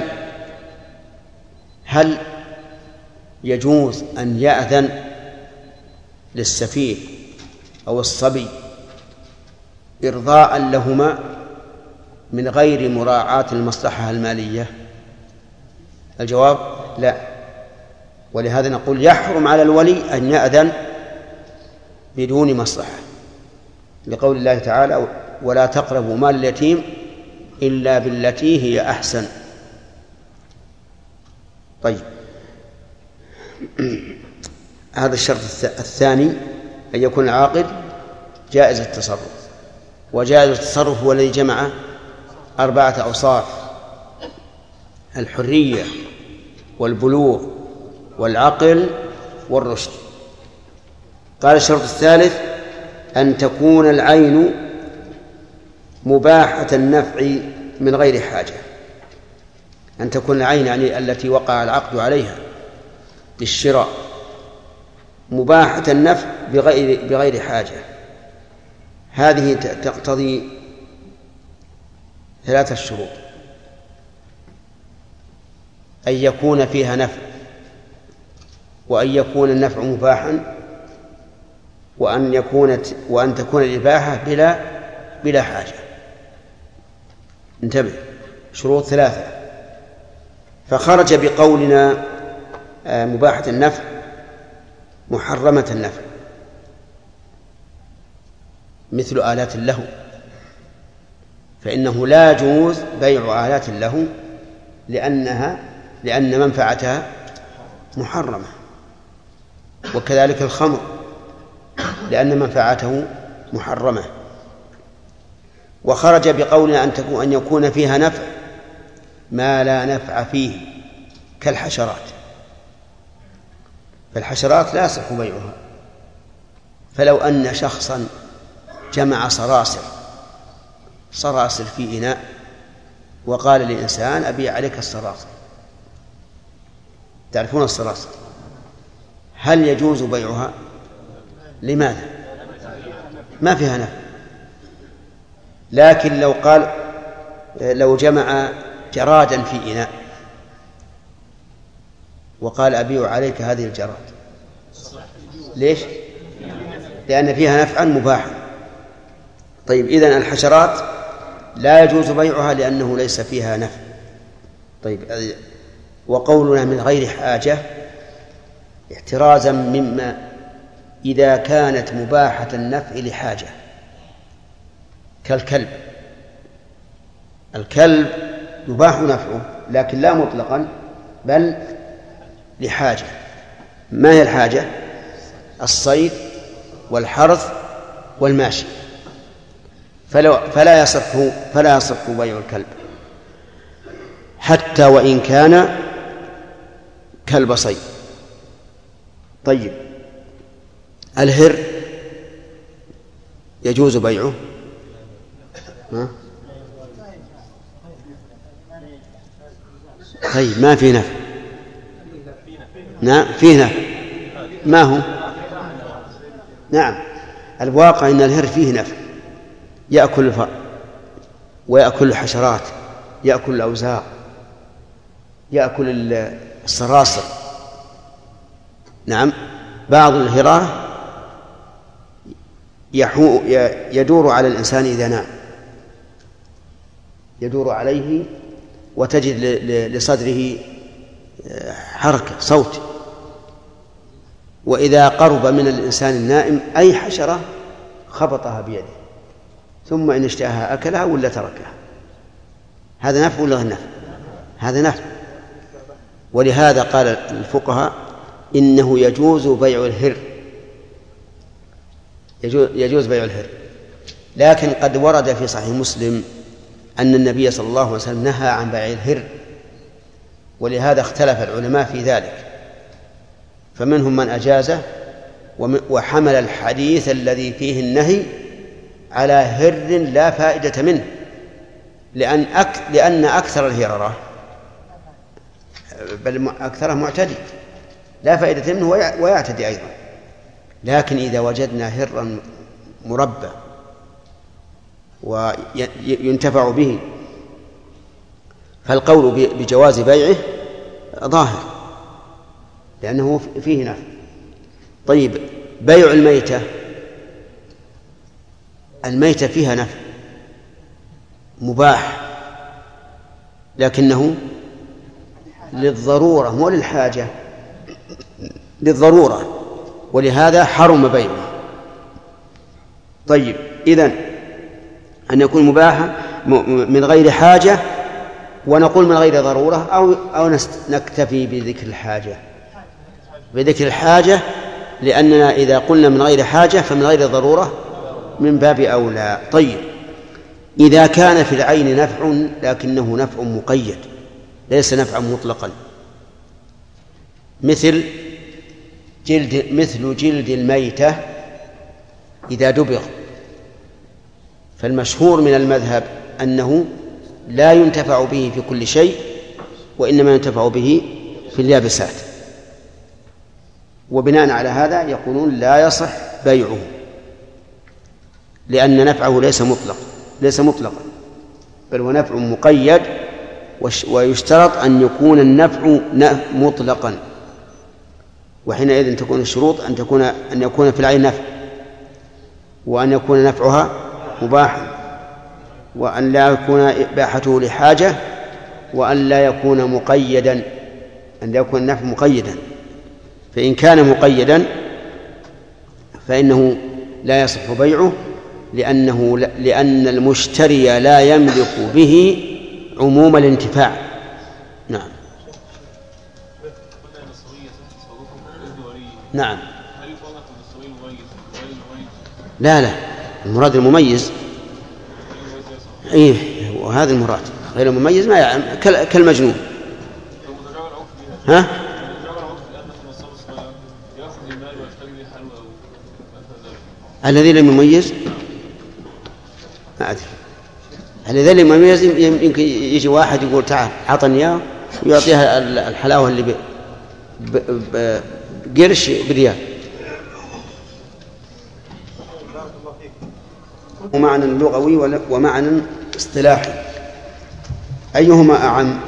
هل يجوز أن يأذن للسفيه أو الصبي إرضاء لهما من غير مراعاة المصلحة المالية؟ الجواب: لا. ولهذا نقول: يحرم على الولي أن يأذن بدون مصلحة، لقول الله تعالى: ولا تقربوا مال اليتيم إلا بالتي هي أحسن. طيب، هذا الشرط الثاني، أن يكون العاقل جائز التصرف. وجائز التصرف هو الذي جمع 4 أوصاف: الحرية والبلوغ والعقل والرشد. قال الشرط الثالث: أن تكون العين مباحة النفع من غير حاجة. أن تكون العين يعني التي وقع العقد عليها بالشراء مباحة النفع بغير حاجة. هذه تقتضي 3 شروط: أن يكون فيها نفع، وأن يكون النفع مباحا، وأن تكون الإباحة بلا حاجة. انتبه، شروط 3. فخرج بقولنا مباحة النفع محرمة النفع، مثل آلات اللهو فإنه لا يجوز بيع آلات له لأن منفعتها محرمة، وكذلك الخمر لأن منفعته محرمة. وخرج بقولنا أن يكون فيها نفع ما لا نفع فيه كالحشرات، فالحشرات لا يصح بيعها. فلو أن شخصا جمع صراصر في إناء وقال لإنسان أبيع عليك الصراصر، تعرفون الصراصر، هل يجوز بيعها؟ لماذا؟ ما فيها نفع. لكن لو جمع جرادا في إناء وقال أبيع عليك هذه الجراد، ليش؟ لأن فيها نفعا مباحا. طيب، إذن الحشرات لا يجوز بيعها لأنه ليس فيها نفع. طيب، وقولنا من غير حاجة احترازا مما إذا كانت مباحة النفع لحاجة، كالكلب. الكلب يباح نفعه لكن لا مطلقا بل لحاجة. ما هي الحاجة؟ الصيد والحرث والماشي، فلا يصح بيع الكلب حتى وإن كان كلب صيد. طيب، الهر يجوز بيعه؟ طيب، ما فيه نفع. نعم، فيه نفع. ما هو؟ نعم، الواقع أن الهر فيه نفع، يأكل الفأر ويأكل الحشرات، يأكل الأوزاق، يأكل الصراصر. نعم، بعض الهراه يدور على الإنسان إذا نام، يدور عليه وتجد لصدره حركة صوت، وإذا قرب من الإنسان النائم أي حشرة خبطها بيده، ثم إن اشتهاها أكلها ولا تركها. هذا نفع ولا غير نفع؟ هذا نفع. ولهذا قال الفقهاء إنه يجوز بيع الهر، يجوز بيع الهر. لكن قد ورد في صحيح مسلم أن النبي صلى الله عليه وسلم نهى عن بيع الهر، ولهذا اختلف العلماء في ذلك، فمنهم من أجازه وحمل الحديث الذي فيه النهي على هر لا فائدة منه، لأن أكثر الهررة بل أكثرها معتدي لا فائدة منه ويعتدي أيضا. لكن إذا وجدنا هرا مربى وينتفع به فالقول بجواز بيعه ظاهر لأنه فيه نفع. طيب، بيع الميتة فيها نفع مباح لكنه للضرورة مو للحاجة، للضرورة، ولهذا حرم بيعه. طيب، إذن أن يكون مباحا من غير حاجة، ونقول من غير ضرورة أو نكتفي بذكر الحاجة لأننا إذا قلنا من غير حاجة فمن غير ضرورة من باب أولى. طيب، إذا كان في العين نفع لكنه نفع مقيد ليس نفعا مطلقا، مثل جلد الميتة إذا دبغ، فالمشهور من المذهب أنه لا ينتفع به في كل شيء وإنما ينتفع به في اليابسات، وبناء على هذا يقولون لا يصح بيعه لأن نفعه ليس مطلقا بل هو نفع مقيد، ويشترط أن يكون النفع مطلقا، وحينئذ تكون الشروط أن يكون في العين نفع، وأن يكون نفعها مباحا، وأن لا يكون إباحته لحاجة، وأن لا يكون مقيدا، أن لا يكون النفع مقيدا. فإن كان مقيدا فإنه لا يصح بيعه، لأن المشتري لا يملك به عموم الانتفاع. نعم. نعم. لا المراد المميز. وهذا المراد، غير المميز ما يعلم كالمجنون. ها؟ الذي لم يميز ما أدري. الذي لم يميز يمكن يجي واحد يقول تعال عطني إياه ويعطيها الحلاوة اللي بقرش بريال. ومعنى لغوي ومعنى اصطلاحي، أيهما أعم؟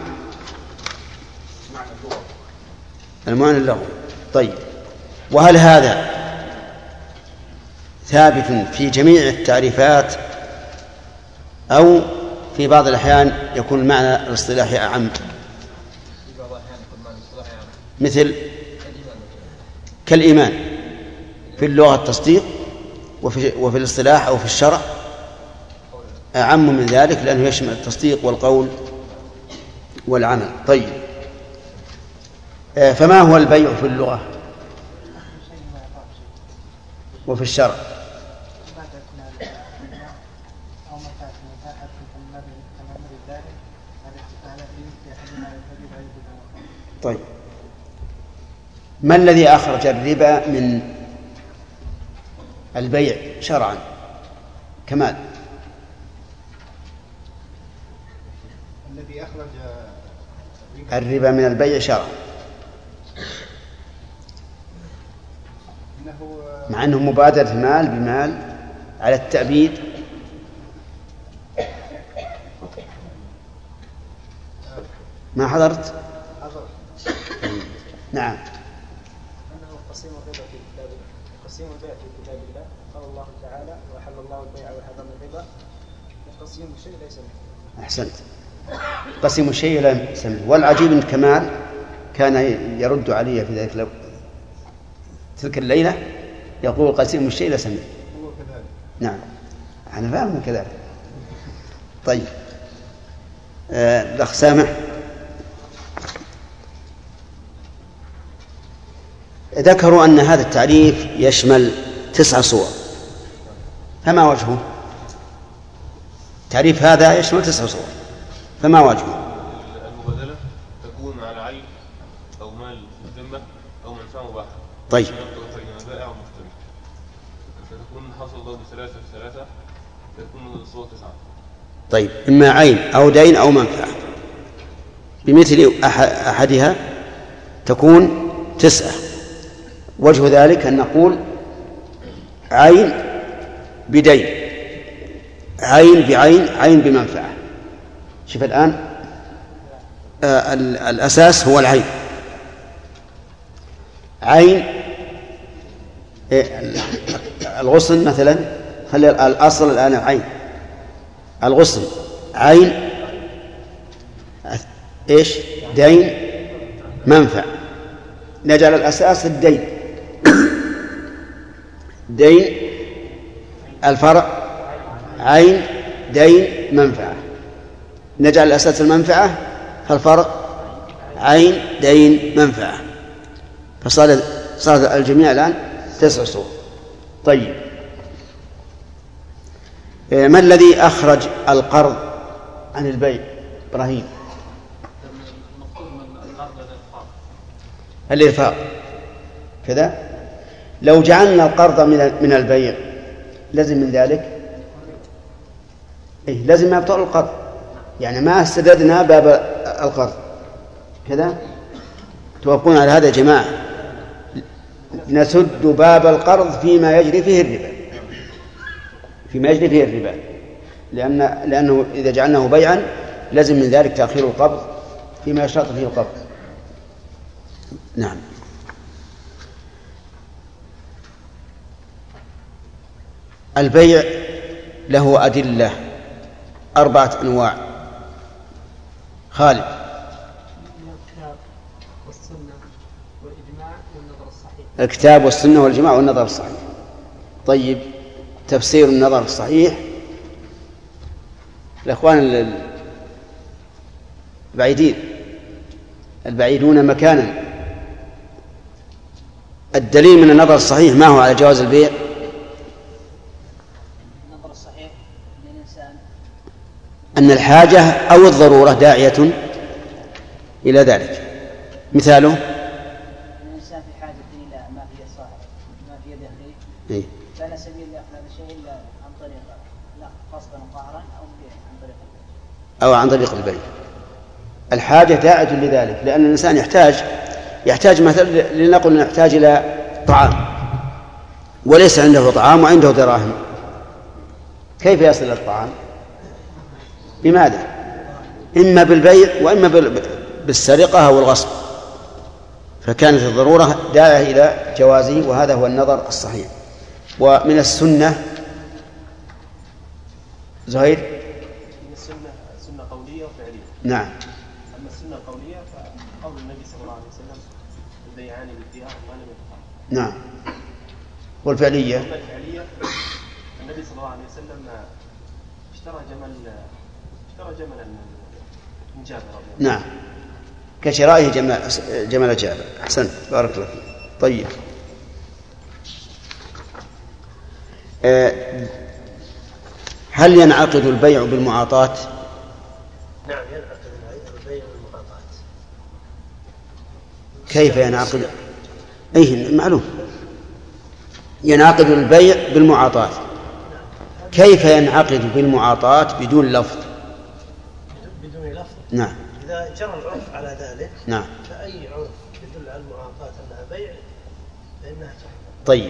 المعنى اللغوي. طيب، وهل هذا ثابت في جميع التعريفات أو في بعض الأحيان يكون المعنى الاصطلاحي أعم؟ مثل كالإيمان في اللغة التصديق، وفي الاصطلاح أو في الشرع أعم من ذلك لأنه يشمل التصديق والقول والعمل. طيب، فما هو البيع في اللغة وفي الشرع؟ طيب، ما الذي أخرج الربا من البيع شرعا؟ كمال. الذي أخرج الربا من البيع شرعا، مع أنه مبادرة مال بمال على التأبيد. ما حضرت؟ نعم. أنه قسيم الربا في كتاب الله، قسيم البيع في كتاب الله. قال الله تعالى: وأحل الله البيع وحرم الربا، وقسيم الشيء ليس منه. أحسنت، قسيم الشيء ليس منه. والعجيب أن كمال كان يرد علي في ذلك تلك الليلة، يقول قسيم الشيء ليس منه. هو كذلك. نعم، أنا فاهم كذلك. طيب، الأخ سامح، ذكروا أن هذا التعريف يشمل 9 صور، فما وجهه؟ تعريف هذا يشمل 9 صور، فما وجهه؟ المبادلة تكون على عين أو مال في الذمة أو منفعة مباحة. طيب. فتكون حصل ضرب 3 في 3، تكون الصور 9. طيب، إما عين أو دين أو منفعة، بمثل أحدها تكون 9. وجه ذلك أن نقول عين بدين، عين بعين، عين بمنفعة. شوف الآن، الأساس هو العين. عين الغصن مثلا، خلي الأصل الآن العين. الغصن عين، إيش؟ دين، منفع. نجعل الأساس الدين، دين. الفرع عين، دين، منفعة. نجعل الأساس المنفعة، فالفرع عين، دين، منفعة. فصار الجميع الآن 9 صور. طيب، ما الذي أخرج القرض عن البيع؟ إبراهيم. الإرفاق كذا. لو جعلنا القرض من البيع لازم من ذلك لازم ما يبطل القرض، يعني ما استددنا باب القرض كذا. توافقون على هذا يا جماعة؟ نسد باب القرض فيما يجري فيه الربا، فيما يجري فيه الربا، لأنه إذا جعلناه بيعا لازم من ذلك تأخير القبض فيما يشترط فيه القبض. نعم. البيع له أدلة 4 أنواع. خالد. الكتاب والسنة والإجماع والنظر الصحيح. الكتاب والسنة والإجماع والنظر الصحيح. طيب، تفسير النظر الصحيح الأخوان البعيدون مكانا، الدليل من النظر الصحيح ما هو على جواز البيع؟ النظر الصحيح للإنسان أن الحاجة أو الضرورة داعية إلى ذلك. مثاله الإنسان في حاجة إلى ما في صاحب ما في يده إيه؟ فلا سبيل لأخذ هذا الشيء إلا عن طريق لا قصدا وقهرا أو عن طريق البيع أو عن طريق البيع. الحاجة داعية لذلك، لأن الإنسان يحتاج مثلا لنقل يحتاج إلى طعام وليس عنده طعام وعنده دراهم، كيف يصل الطعام؟ بماذا؟ إما بالبيع وإما بالسرقة أو الغصب، فكانت الضرورة داعية إلى جوازه، وهذا هو النظر الصحيح. ومن السنة زهير من السنة قولية وفعلية. نعم. أما السنة القولية فقول النبي صلى الله عليه وسلم البيعان بالخيار ما لم يتفرقا. نعم. والفعلية النبي صلى الله عليه وسلم اشترى جملا من جابر. نعم، كشرائه جمل جابر. أحسنت، بارك الله فيك. طيب، هل ينعقد البيع بالمعاطاة؟ نعم، ينعقد البيع بالمعاطاة. كيف ينعقد؟ أي معلوم، ينعقد البيع بالمعاطاة. كيف ينعقد بالمعاطاة بدون لفظ؟ بدون لفظ؟ نعم. إذا جرى العرف على ذلك، نعم، فأي عرف يدل على المعاطاة أنها بيع فإنها تحرم. طيب،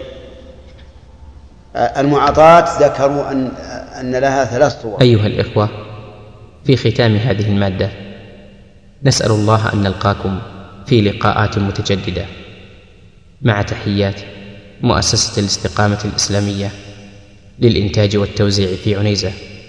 المعاطاة ذكروا أن لها 3 صور. أيها الإخوة، في ختام هذه المادة نسأل الله أن نلقاكم في لقاءات متجددة، مع تحيات مؤسسة الاستقامة الإسلامية للإنتاج والتوزيع في عنيزة.